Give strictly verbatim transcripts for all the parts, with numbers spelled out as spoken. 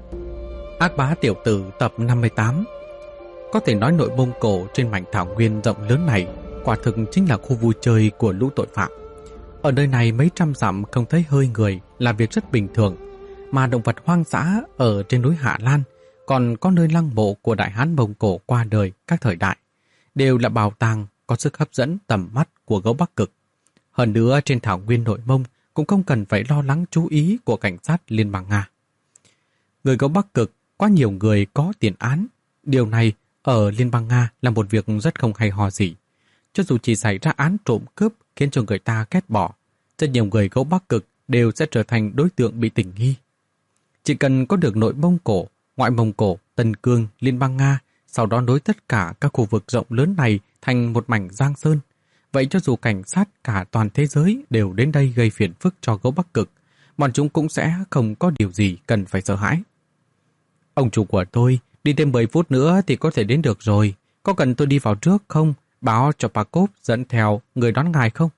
Ác bá tiểu tử tập năm mươi tám. Có thể nói nội Mông Cổ trên mảnh thảo nguyên rộng lớn này quả thực chính là khu vui chơi của lũ tội phạm. Ở nơi này mấy trăm dặm không thấy hơi người là việc rất bình thường, mà động vật hoang dã ở trên núi Hạ Lan, còn có nơi lăng mộ của đại hán Mông Cổ qua đời các thời đại, đều là bảo tàng có sức hấp dẫn tầm mắt của gấu Bắc Cực. Hơn nữa trên thảo nguyên nội Mông cũng không cần phải lo lắng chú ý của cảnh sát Liên bang Nga. Người gấu Bắc Cực quá nhiều người có tiền án. Điều này ở Liên bang Nga là một việc rất không hay ho gì. Cho dù chỉ xảy ra án trộm cướp khiến cho người ta ghét bỏ, rất nhiều người gấu Bắc Cực đều sẽ trở thành đối tượng bị tình nghi. Chỉ cần có được nội Mông Cổ, ngoại Mông Cổ, Tân Cương, Liên bang Nga, sau đó nối tất cả các khu vực rộng lớn này thành một mảnh giang sơn. Vậy cho dù cảnh sát cả toàn thế giới đều đến đây gây phiền phức cho gấu Bắc Cực, bọn chúng cũng sẽ không có điều gì cần phải sợ hãi. Ông chủ của tôi, đi thêm mười phút nữa thì có thể đến được rồi. Có cần tôi đi vào trước không? Báo cho Pakov dẫn theo người đón ngài không?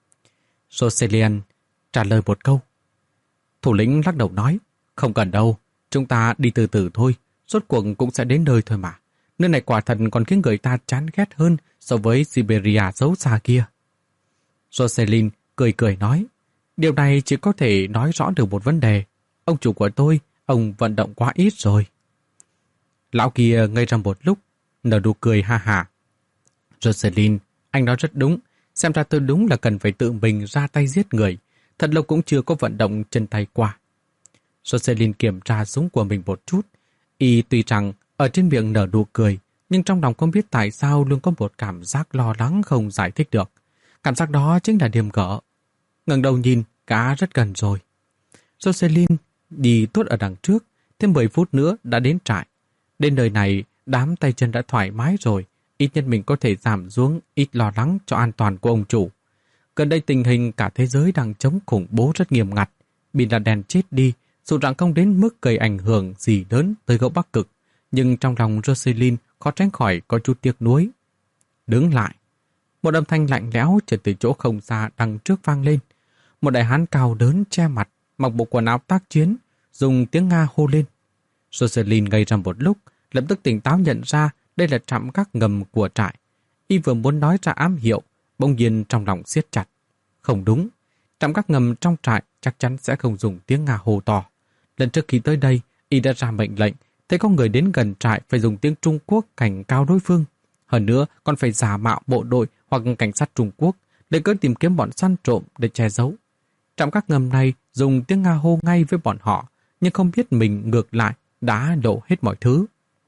Rosalian trả lời một câu. Thủ lĩnh lắc đầu nói, không cần đâu, chúng ta đi từ từ thôi, rốt cuộc cũng sẽ đến nơi thôi mà. Nơi này quả thật còn khiến người ta chán ghét hơn so với Siberia xấu xa kia. Rosalind cười cười nói, điều này chỉ có thể nói rõ được một vấn đề. Ông chủ của tôi, ông vận động quá ít rồi. Lão kia ngây ra một lúc, nở nụ cười ha hả. Rosalind, anh nói rất đúng, xem ra tôi đúng là cần phải tự mình ra tay giết người. Thật lâu cũng chưa có vận động chân tay qua. Rosalind kiểm tra súng của mình một chút. Y tuy rằng ở trên miệng nở nụ cười, nhưng trong lòng không biết tại sao luôn có một cảm giác lo lắng không giải thích được. Cảm giác đó chính là điềm gỡ. Ngẩng đầu nhìn, cá rất gần rồi. Rosalind đi tốt ở đằng trước, thêm mười phút nữa đã đến trại. Đến nơi này, đám tay chân đã thoải mái rồi, ít nhất mình có thể giảm xuống ít lo lắng cho an toàn của ông chủ. Gần đây tình hình cả thế giới đang chống khủng bố rất nghiêm ngặt. Bin Laden chết đi, dù rằng không đến mức gây ảnh hưởng gì lớn tới gấu Bắc Cực, nhưng trong lòng Rosalind khó tránh khỏi có chút tiếc nuối. Đứng lại. Một âm thanh lạnh lẽo trở từ chỗ không xa đằng trước vang lên. Một đại hán cao lớn che mặt, mặc bộ quần áo tác chiến, dùng tiếng Nga hô lên. Rosalind ngây ra một lúc, lập tức tỉnh táo nhận ra đây là trạm gác ngầm của trại. Y vừa muốn nói ra ám hiệu, bỗng nhiên trong lòng siết chặt. Không đúng, trạm gác ngầm trong trại chắc chắn sẽ không dùng tiếng Nga hô to. Lần trước khi tới đây, Y đã ra mệnh lệnh, thấy có người đến gần trại phải dùng tiếng Trung Quốc cảnh cáo đối phương. Hơn nữa còn phải giả mạo bộ đội hoặc cảnh sát Trung Quốc để cớ tìm kiếm bọn săn trộm để che giấu. Trạm gác ngầm này dùng tiếng Nga hô ngay với bọn họ, nhưng không biết mình ngược lại đã lộ hết mọi thứ.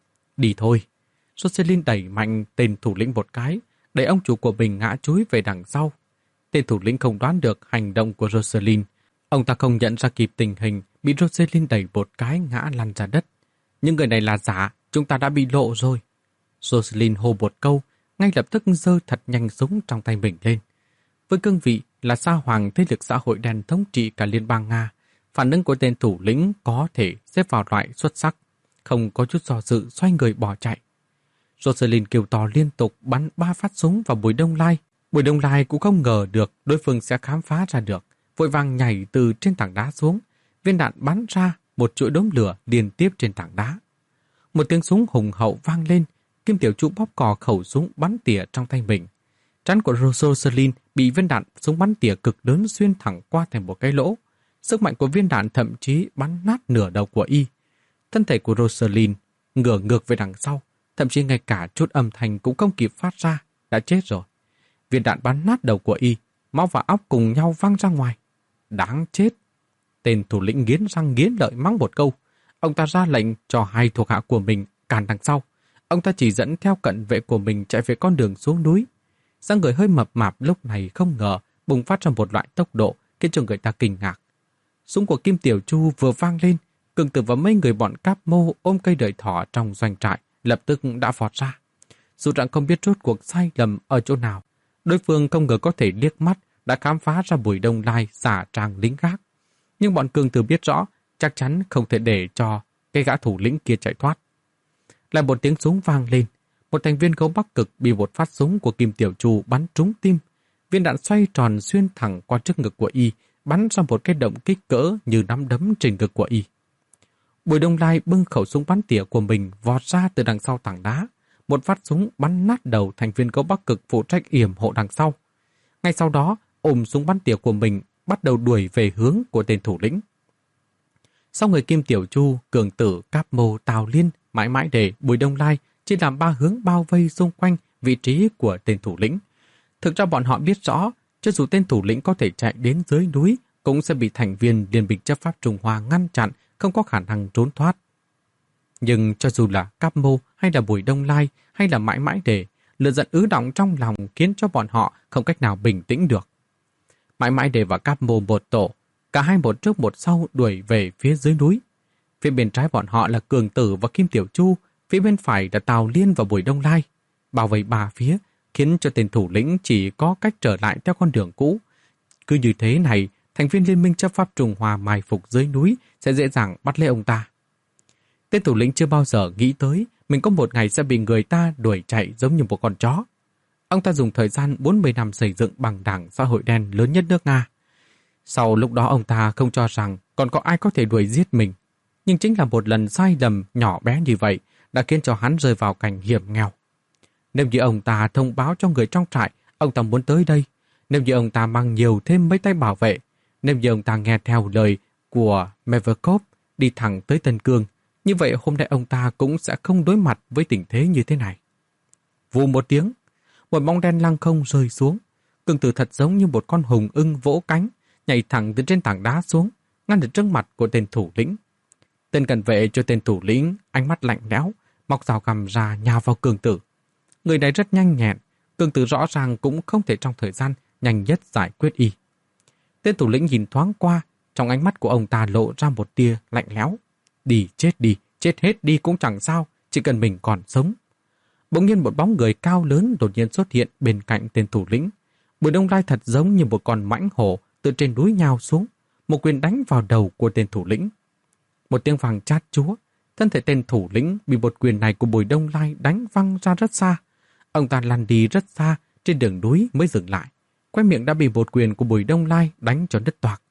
Đi thôi. Rosalind đẩy mạnh tên thủ lĩnh một cái, đẩy ông chủ của mình ngã chúi về đằng sau. Tên thủ lĩnh không đoán được hành động của Rosalind. Ông ta không nhận ra kịp tình hình, bị Rosalind đẩy một cái ngã lăn ra đất. Nhưng người này là giả, chúng ta đã bị lộ rồi. Rosalind hô một câu, ngay lập tức giơ thật nhanh súng trong tay mình lên. Với cương vị là sa hoàng thế lực xã hội đen thống trị cả Liên bang Nga, phản ứng của tên thủ lĩnh có thể xếp vào loại xuất sắc, không có chút do dự xoay người bỏ chạy. Rosalind kêu to liên tục bắn ba phát súng vào Bùi Đông Lai. Bùi Đông Lai cũng không ngờ được đối phương sẽ khám phá ra được, vội vàng nhảy từ trên tảng đá xuống. Viên đạn bắn ra một chuỗi đốm lửa liên tiếp trên tảng đá. Một tiếng súng hùng hậu vang lên, Kim Tiểu Chu bóp cò khẩu súng bắn tỉa trong tay mình. Trán của Rosalind bị viên đạn súng bắn tỉa cực lớn xuyên thẳng qua thành một cái lỗ. Sức mạnh của viên đạn thậm chí bắn nát nửa đầu của Y. Thân thể của Rosalind ngửa ngược về đằng sau, thậm chí ngay cả chút âm thanh cũng không kịp phát ra, đã chết rồi. Viên đạn bắn nát đầu của Y, máu và óc cùng nhau văng ra ngoài. Đáng chết! Tên thủ lĩnh nghiến răng nghiến lợi mắng một câu. Ông ta ra lệnh cho hai thuộc hạ của mình cản đằng sau. Ông ta chỉ dẫn theo cận vệ của mình chạy về con đường xuống núi. Dáng người hơi mập mạp lúc này không ngờ bùng phát ra một loại tốc độ khiến cho người ta kinh ngạc. Súng của Kim Tiểu Chu vừa vang lên, Cường Tử và mấy người bọn cáp mô ôm cây đợi thỏ trong doanh trại lập tức đã vọt ra. Dù rằng không biết rốt cuộc sai lầm ở chỗ nào, đối phương không ngờ có thể liếc mắt đã khám phá ra Bùi Đông Lai giả trang lính gác. Nhưng bọn Cường Tử biết rõ chắc chắn không thể để cho cái gã thủ lĩnh kia chạy thoát. Lại một tiếng súng vang lên, một thành viên gấu Bắc Cực bị một phát súng của Kim Tiểu Chu bắn trúng tim. Viên đạn xoay tròn xuyên thẳng qua trước ngực của Y, bắn ra một cái động kích cỡ như nắm đấm trên ngực của Y. Bùi Đông Lai bưng khẩu súng bắn tỉa của mình vọt ra từ đằng sau tảng đá. Một phát súng bắn nát đầu thành viên gấu Bắc Cực phụ trách yểm hộ đằng sau. Ngay sau đó, ôm súng bắn tỉa của mình bắt đầu đuổi về hướng của tên thủ lĩnh. Sau người Kim Tiểu Chu, Cường Tử, Cáp Mô, Tào Liên, Mãi Mãi Đề, Bùi Đông Lai chỉ làm ba hướng bao vây xung quanh vị trí của tên thủ lĩnh. Thực ra bọn họ biết rõ, cho dù tên thủ lĩnh có thể chạy đến dưới núi, cũng sẽ bị thành viên Liên minh chấp pháp Trung Hoa ngăn chặn, không có khả năng trốn thoát. Nhưng cho dù là Cáp Mô hay là Bùi Đông Lai hay là Mãi Mãi Đề, lửa giận ứ động trong lòng khiến cho bọn họ không cách nào bình tĩnh được. Mãi Mãi Đề và Cáp Mô một tổ, cả hai một trước một sau đuổi về phía dưới núi. Phía bên trái bọn họ là Cường Tử và Kim Tiểu Chu, phía bên phải là Tào Liên và Bùi Đông Lai. Bảo vệ ba phía, khiến cho tên thủ lĩnh chỉ có cách trở lại theo con đường cũ. Cứ như thế này, thành viên Liên minh chấp pháp Trung Hoa mai phục dưới núi sẽ dễ dàng bắt lấy ông ta. Tên thủ lĩnh chưa bao giờ nghĩ tới mình có một ngày sẽ bị người ta đuổi chạy giống như một con chó. Ông ta dùng thời gian bốn mươi năm xây dựng bằng đảng xã hội đen lớn nhất nước Nga. Sau lúc đó ông ta không cho rằng còn có ai có thể đuổi giết mình. Nhưng chính là một lần sai lầm nhỏ bé như vậy đã khiến cho hắn rơi vào cảnh hiểm nghèo. Nếu như ông ta thông báo cho người trong trại ông ta muốn tới đây, nếu như ông ta mang nhiều thêm mấy tay bảo vệ, nếu như ông ta nghe theo lời của Meverkov đi thẳng tới Tân Cương, như vậy hôm nay ông ta cũng sẽ không đối mặt với tình thế như thế này. Vù một tiếng, một bóng đen lăng không rơi xuống. Cường Tử thật giống như một con hùng ưng vỗ cánh, nhảy thẳng từ trên tảng đá xuống, ngăn được trước mặt của tên thủ lĩnh. Tên cận vệ cho tên thủ lĩnh, ánh mắt lạnh lẽo, móc dao găm ra nhào vào Cường Tử. Người này rất nhanh nhẹn, Cường Tử rõ ràng cũng không thể trong thời gian nhanh nhất giải quyết y. Tên thủ lĩnh nhìn thoáng qua, trong ánh mắt của ông ta lộ ra một tia lạnh lẽo. Đi, chết đi, chết hết đi cũng chẳng sao, chỉ cần mình còn sống. Bỗng nhiên một bóng người cao lớn đột nhiên xuất hiện bên cạnh tên thủ lĩnh. Bùi Đông Lai thật giống như một con mãnh hổ từ trên núi nhào xuống, một quyền đánh vào đầu của tên thủ lĩnh. Một tiếng vang chát chúa, thân thể tên thủ lĩnh bị một quyền này của Bùi Đông Lai đánh văng ra rất xa. Ông ta lăn đi rất xa, trên đường núi mới dừng lại. Quay miệng đã bị một quyền của Bùi Đông Lai đánh cho đứt toạc.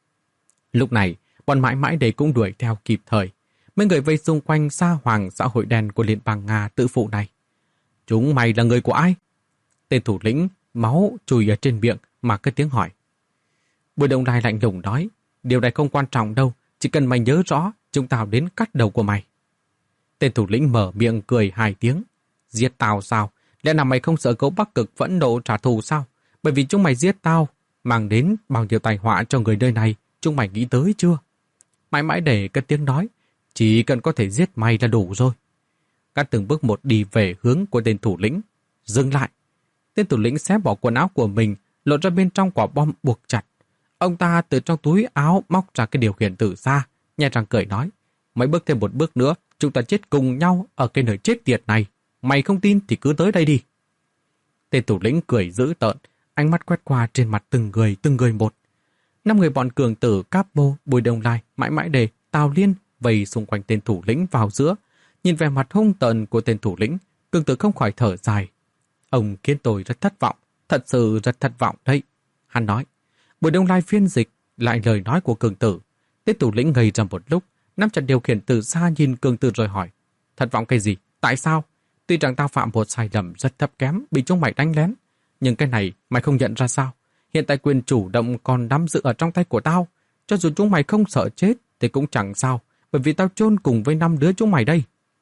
Lúc này, bọn Mãi Mãi Đề cũng đuổi theo kịp thời. Mấy người vây xung quanh Sa Hoàng xã hội đen của Liên bang Nga tự phụ này. Chúng mày là người của ai? Tên thủ lĩnh, máu chùi ở trên miệng mà cất tiếng hỏi. Bùi Đông Lai lạnh lùng nói, điều này không quan trọng đâu, chỉ cần mày nhớ rõ, chúng tao đến cắt đầu của mày. Tên thủ lĩnh mở miệng cười hai tiếng. Giết tao sao? Lẽ nào mày không sợ gấu Bắc Cực phẫn nộ trả thù sao? Bởi vì chúng mày giết tao, mang đến bao nhiêu tai họa cho người nơi này, chúng mày nghĩ tới chưa? Mãi Mãi Để cất tiếng nói, chỉ cần có thể giết mày là đủ rồi. Các từng bước một đi về hướng của tên thủ lĩnh. Dừng lại. Tên thủ lĩnh xé bỏ quần áo của mình, lộ ra bên trong quả bom buộc chặt. Ông ta từ trong túi áo móc ra cái điều khiển từ xa, nhẹ răng cười nói, mấy bước thêm một bước nữa, chúng ta chết cùng nhau ở cái nơi chết tiệt này. Mày không tin thì cứ tới đây đi. Tên thủ lĩnh cười dữ tợn, ánh mắt quét qua trên mặt từng người, từng người một. Năm người bọn Cường Tử, Cáp Mô, Bùi Đông Lai, Mãi Mãi Đề, Tào Liên vây xung quanh tên thủ lĩnh vào giữa. Nhìn vẻ mặt hung tợn của tên thủ lĩnh, Cường Tử không khỏi thở dài. Ông khiến tôi rất thất vọng, thật sự rất thất vọng đấy. Hắn nói. Bùi Đông Lai phiên dịch lại lời nói của Cường Tử. Tên thủ lĩnh ngây ra một lúc, nắm chặt điều khiển từ xa nhìn Cường Tử rồi hỏi. Thất vọng cái gì? Tại sao? Tuy rằng tao phạm một sai lầm rất thấp kém, bị chúng mày đánh lén. Nhưng cái này mày không nhận ra sao? Hiện tại quyền chủ động còn nắm giữ ở trong tay của tao. Cho dù chúng mày không sợ chết thì cũng chẳng sao, bởi vì tao chôn cùng với năm đứa chúng mày đây.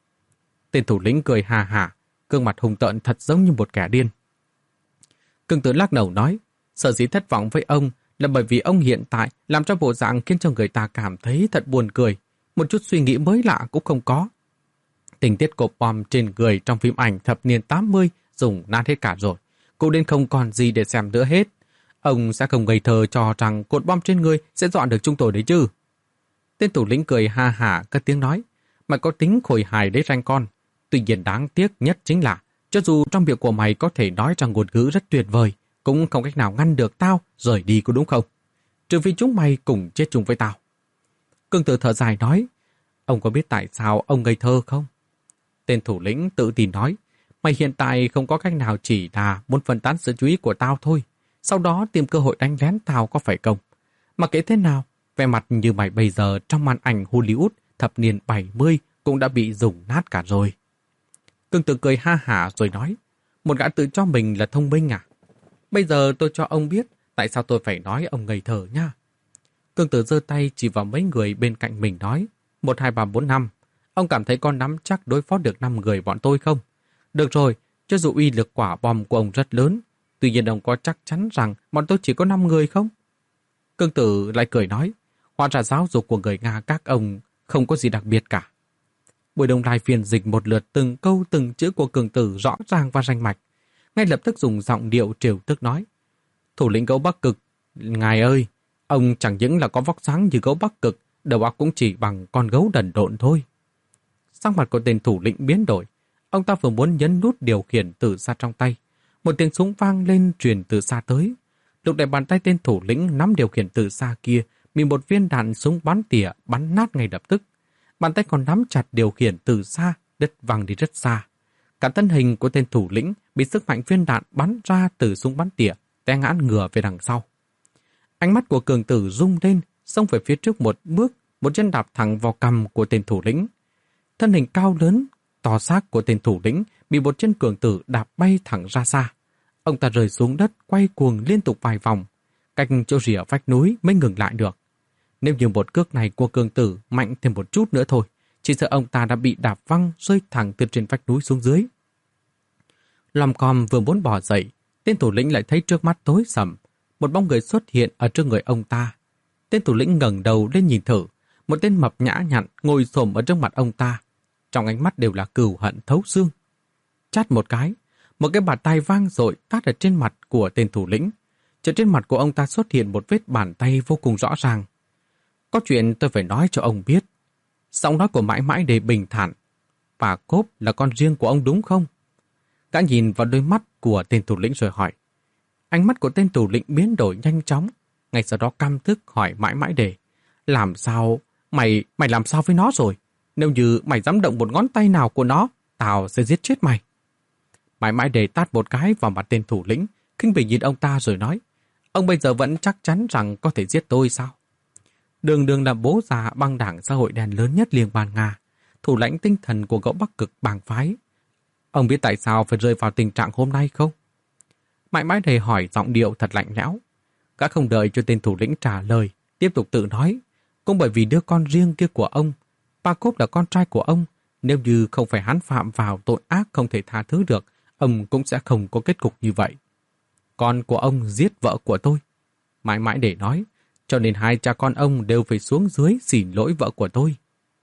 Tên thủ lĩnh cười hà hả, gương mặt hung tợn thật giống như một kẻ điên. Cường Tử lắc đầu nói, sở dĩ thất vọng với ông là bởi vì ông hiện tại làm cho bộ dạng khiến cho người ta cảm thấy thật buồn cười, một chút suy nghĩ mới lạ cũng không có. Tình tiết cột bom trên người trong phim ảnh thập niên tám mươi dùng nát hết cả rồi, cũng đến không còn gì để xem nữa hết. Ông sẽ không ngây thơ cho rằng cột bom trên người sẽ dọn được chúng tôi đấy chứ. Tên thủ lĩnh cười ha hả cất tiếng nói, mày có tính khôi hài đấy ranh con. Tuy nhiên đáng tiếc nhất chính là, cho dù trong việc của mày có thể nói rằng ngôn ngữ rất tuyệt vời, cũng không cách nào ngăn được tao rời đi có đúng không? Trừ phi chúng mày cùng chết chung với tao. Cường Tử thở dài nói, ông có biết tại sao ông ngây thơ không? Tên thủ lĩnh tự tin nói, mày hiện tại không có cách nào chỉ là muốn phân tán sự chú ý của tao thôi, sau đó tìm cơ hội đánh lén tao có phải không? Mà kể thế nào, vẻ mặt như mày bây giờ trong màn ảnh Hollywood thập niên bảy mươi cũng đã bị dùng nát cả rồi. Cương Tử cười ha hả rồi nói, một gã tự cho mình là thông minh à? Bây giờ tôi cho ông biết tại sao tôi phải nói ông ngây thơ nha. Cương Tử giơ tay chỉ vào mấy người bên cạnh mình nói, một, hai, ba, bốn, năm. Ông cảm thấy con nắm chắc đối phó được năm người bọn tôi không? Được rồi, cho dù uy lực quả bom của ông rất lớn, tuy nhiên ông có chắc chắn rằng bọn tôi chỉ có năm người không? Cương Tử lại cười nói, hóa ra giáo dục của người Nga các ông không có gì đặc biệt cả. Bùi Đông Lai phiền dịch một lượt từng câu từng chữ của Cương Tử rõ ràng và rành mạch, ngay lập tức dùng giọng điệu trêu tức nói, thủ lĩnh gấu Bắc Cực, ngài ơi, ông chẳng những là có vóc dáng như gấu Bắc Cực, đầu óc cũng chỉ bằng con gấu đần độn thôi. Sắc mặt của tên thủ lĩnh biến đổi, ông ta vừa muốn nhấn nút điều khiển từ xa trong tay, một tiếng súng vang lên truyền từ xa tới. Lúc này bàn tay tên thủ lĩnh nắm điều khiển từ xa kia bị một viên đạn súng bắn tỉa bắn nát ngay lập tức. Bàn tay còn nắm chặt điều khiển từ xa, đứt văng đi rất xa. Cả thân hình của tên thủ lĩnh bị sức mạnh viên đạn bắn ra từ súng bắn tỉa, té ngã ngửa về đằng sau. Ánh mắt của Cường Tử rung lên, xông về phía trước một bước, một chân đạp thẳng vào cằm của tên thủ lĩnh. Thân hình cao lớn, to xác của tên thủ lĩnh bị một chân Cường Tử đạp bay thẳng ra xa. Ông ta rơi xuống đất, quay cuồng liên tục vài vòng, cách chỗ rìa vách núi mới ngừng lại được. Nếu như một cước này của Cường Tử mạnh thêm một chút nữa thôi, chỉ sợ ông ta đã bị đạp văng rơi thẳng từ trên vách núi xuống dưới. Lom com vừa muốn bỏ dậy, tên thủ lĩnh lại thấy trước mắt tối sầm, một bóng người xuất hiện ở trước người ông ta. Tên thủ lĩnh ngẩng đầu lên nhìn thử, một tên mập nhã nhặn ngồi xổm ở trước mặt ông ta, trong ánh mắt đều là cừu hận thấu xương. Chát một cái, một cái bàn tay vang dội tát ở trên mặt của tên thủ lĩnh. Trên trên mặt của ông ta xuất hiện một vết bàn tay vô cùng rõ ràng. Có chuyện tôi phải nói cho ông biết. Giọng nói của mãi mãi để bình thản. Bà Cốp là con riêng của ông đúng không? Gã nhìn vào đôi mắt của tên thủ lĩnh rồi hỏi. Ánh mắt của tên thủ lĩnh biến đổi nhanh chóng. Ngay sau đó căm tức hỏi mãi mãi để. Làm sao? Mày, mày làm sao với nó rồi? Nếu như mày dám động một ngón tay nào của nó, tao sẽ giết chết mày. Mãi mãi để tát một cái vào mặt tên thủ lĩnh, khinh bỉ nhìn ông ta rồi nói. Ông bây giờ vẫn chắc chắn rằng có thể giết tôi sao? Đường Đường là bố già băng đảng xã hội đen lớn nhất Liên bang Nga, thủ lãnh tinh thần của gấu Bắc Cực bang phái. Ông biết tại sao phải rơi vào tình trạng hôm nay không? Mãi mãi để hỏi giọng điệu thật lạnh lẽo. Gã không đợi cho tên thủ lĩnh trả lời, tiếp tục tự nói. Cũng bởi vì đứa con riêng kia của ông, Pakov là con trai của ông, nếu như không phải hắn phạm vào tội ác không thể tha thứ được, ông cũng sẽ không có kết cục như vậy. Con của ông giết vợ của tôi. Mãi mãi để nói, cho nên hai cha con ông đều phải xuống dưới xin lỗi vợ của tôi.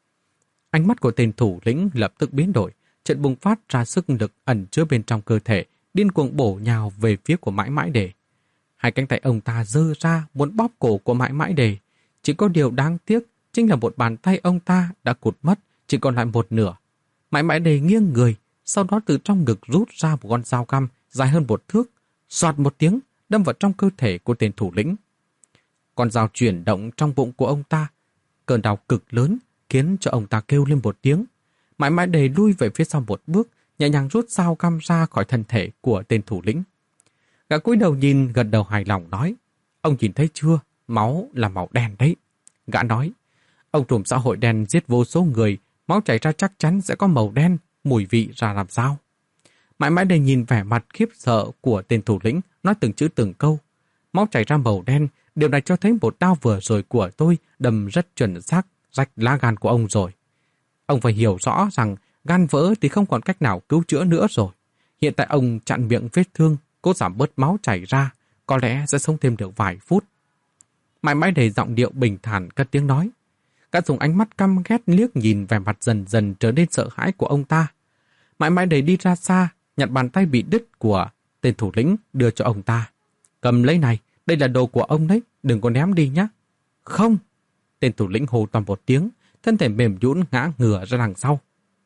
Ánh mắt của tên thủ lĩnh lập tức biến đổi, chợt bùng phát ra sức lực ẩn chứa bên trong cơ thể, điên cuồng bổ nhào về phía của mãi mãi đề. Hai cánh tay ông ta giơ ra muốn bóp cổ của mãi mãi đề. Chỉ có điều đáng tiếc chính là một bàn tay ông ta đã cụt mất, chỉ còn lại một nửa. Mãi mãi đề nghiêng người, sau đó từ trong ngực rút ra một con dao găm dài hơn một thước, xoạt một tiếng đâm vào trong cơ thể của tên thủ lĩnh. Con dao chuyển động trong bụng của ông ta, cơn đau cực lớn khiến cho ông ta kêu lên một tiếng. Mãi mãi đề lui về phía sau một bước, nhẹ nhàng rút dao găm ra khỏi thân thể của tên thủ lĩnh. Gã cúi đầu nhìn, gật đầu hài lòng nói, ông nhìn thấy chưa, máu là màu đen đấy. Gã nói, ông trùm xã hội đen giết vô số người, máu chảy ra chắc chắn sẽ có màu đen, mùi vị ra làm sao? Mãi mãi đề nhìn vẻ mặt khiếp sợ của tên thủ lĩnh, nói từng chữ từng câu. Máu chảy ra màu đen, điều này cho thấy một đao vừa rồi của tôi đâm rất chuẩn xác, rách lá gan của ông rồi. Ông phải hiểu rõ rằng gan vỡ thì không còn cách nào cứu chữa nữa rồi. Hiện tại ông chặn miệng vết thương, cố giảm bớt máu chảy ra, có lẽ sẽ sống thêm được vài phút. Mãi mãi để giọng điệu bình thản cất tiếng nói. Gã dùng ánh mắt căm ghét liếc nhìn vẻ mặt dần dần trở nên sợ hãi của ông ta. Mãi mãi để đi ra xa, nhặt bàn tay bị đứt của tên thủ lĩnh đưa cho ông ta. Cầm lấy này, đây là đồ của ông đấy, đừng có ném đi nhé. Không! Tên thủ lĩnh hô toàn một tiếng, thân thể mềm nhũn ngã ngửa ra đằng sau.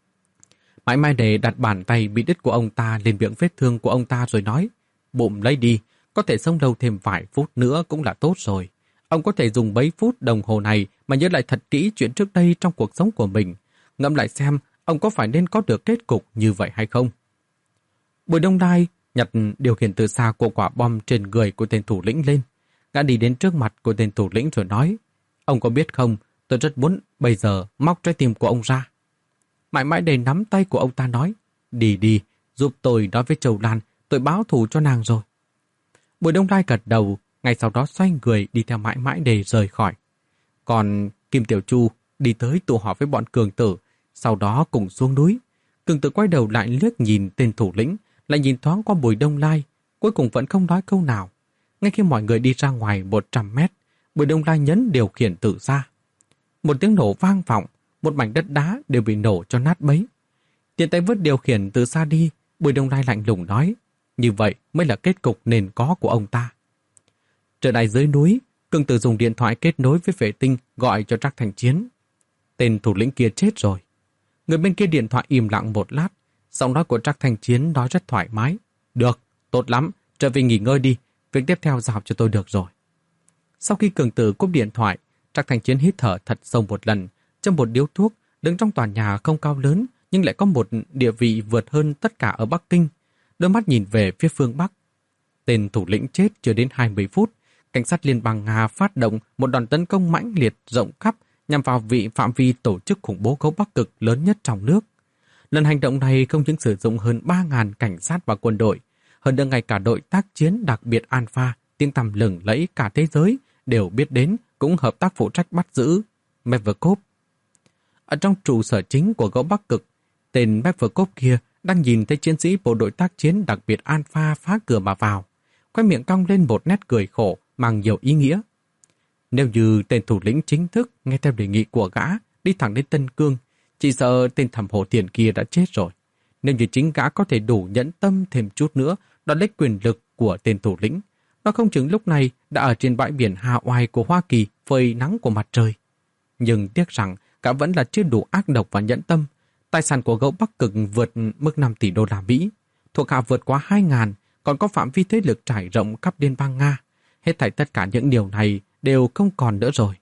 Mãi mãi để đặt bàn tay bị đứt của ông ta lên miệng vết thương của ông ta rồi nói, bụng lấy đi, có thể sống lâu thêm vài phút nữa cũng là tốt rồi. Ông có thể dùng mấy phút đồng hồ này mà nhớ lại thật kỹ chuyện trước đây trong cuộc sống của mình, ngẫm lại xem ông có phải nên có được kết cục như vậy hay không. Bùi Đông Lai nhặt điều khiển từ xa của quả bom trên người của tên thủ lĩnh lên. Gã đi đến trước mặt của tên thủ lĩnh rồi nói, ông có biết không, Tôi rất muốn bây giờ móc trái tim của ông ra. Mãi mãi để nắm tay của ông ta nói, đi đi, giúp tôi nói với Châu Lan, tôi báo thù cho nàng rồi. Bùi Đông Lai gật đầu, ngay sau đó xoay người đi theo mãi mãi để rời khỏi. Còn Kim Tiểu Chu đi tới tụ họp với bọn cường tử, sau đó cùng xuống núi. Cường tử quay đầu lại liếc nhìn tên thủ lĩnh, lại nhìn thoáng qua Bùi Đông Lai, cuối cùng vẫn không nói câu nào. Ngay khi mọi người đi ra ngoài một trăm mét, Bùi Đông Lai nhấn điều khiển tử ra. Một tiếng nổ vang vọng, một mảnh đất đá đều bị nổ cho nát bấy. Tiện tay vứt điều khiển từ xa đi, Bùi Đông Lai lạnh lùng nói, như vậy mới là kết cục nên có của ông ta. Trở lại dưới núi, Cường Tử dùng điện thoại kết nối với vệ tinh gọi cho Trác Thành Chiến. Tên thủ lĩnh kia chết rồi. Người bên kia điện thoại im lặng một lát, giọng nói của Trác Thành Chiến nói rất thoải mái. Được, tốt lắm, trở về nghỉ ngơi đi, việc tiếp theo giao cho tôi được rồi. Sau khi Cường Tử cúp điện thoại, Trác Thành Chiến hít thở thật sâu một lần, châm một điếu thuốc, đứng trong tòa nhà không cao lớn nhưng lại có một địa vị vượt hơn tất cả ở Bắc Kinh. Đôi mắt nhìn về phía phương Bắc. Tên thủ lĩnh chết chưa đến hai mươi phút, cảnh sát liên bang Nga phát động một đòn tấn công mãnh liệt rộng khắp nhằm vào vị phạm vi tổ chức khủng bố gấu Bắc Cực lớn nhất trong nước. Lần hành động này không những sử dụng hơn ba nghìn cảnh sát và quân đội, hơn nữa ngay cả đội tác chiến đặc biệt Alpha, tiếng tăm lừng lẫy cả thế giới, đều biết đến, cũng hợp tác phụ trách bắt giữ Mevkov. Ở trong trụ sở chính của gấu Bắc Cực, tên Mevkov kia đang nhìn thấy chiến sĩ bộ đội tác chiến đặc biệt Alpha phá cửa mà vào, khoe miệng cong lên một nét cười khổ mang nhiều ý nghĩa. Nếu như tên thủ lĩnh chính thức nghe theo đề nghị của gã đi thẳng đến Tân Cương, chỉ sợ tên thẩm hổ tiền kia đã chết rồi. Nếu như chính gã có thể đủ nhẫn tâm thêm chút nữa đòi lấy quyền lực của tên thủ lĩnh, nó không chừng lúc này đã ở trên bãi biển Hawaii của Hoa Kỳ phơi nắng của mặt trời. Nhưng tiếc rằng gã vẫn là chưa đủ ác độc và nhẫn tâm. Tài sản của gấu Bắc Cực vượt mức năm tỷ đô la Mỹ, thuộc hạ vượt quá hai ngàn, còn có phạm vi thế lực trải rộng khắp liên bang Nga. Hết thảy tất cả những điều này đều không còn nữa rồi.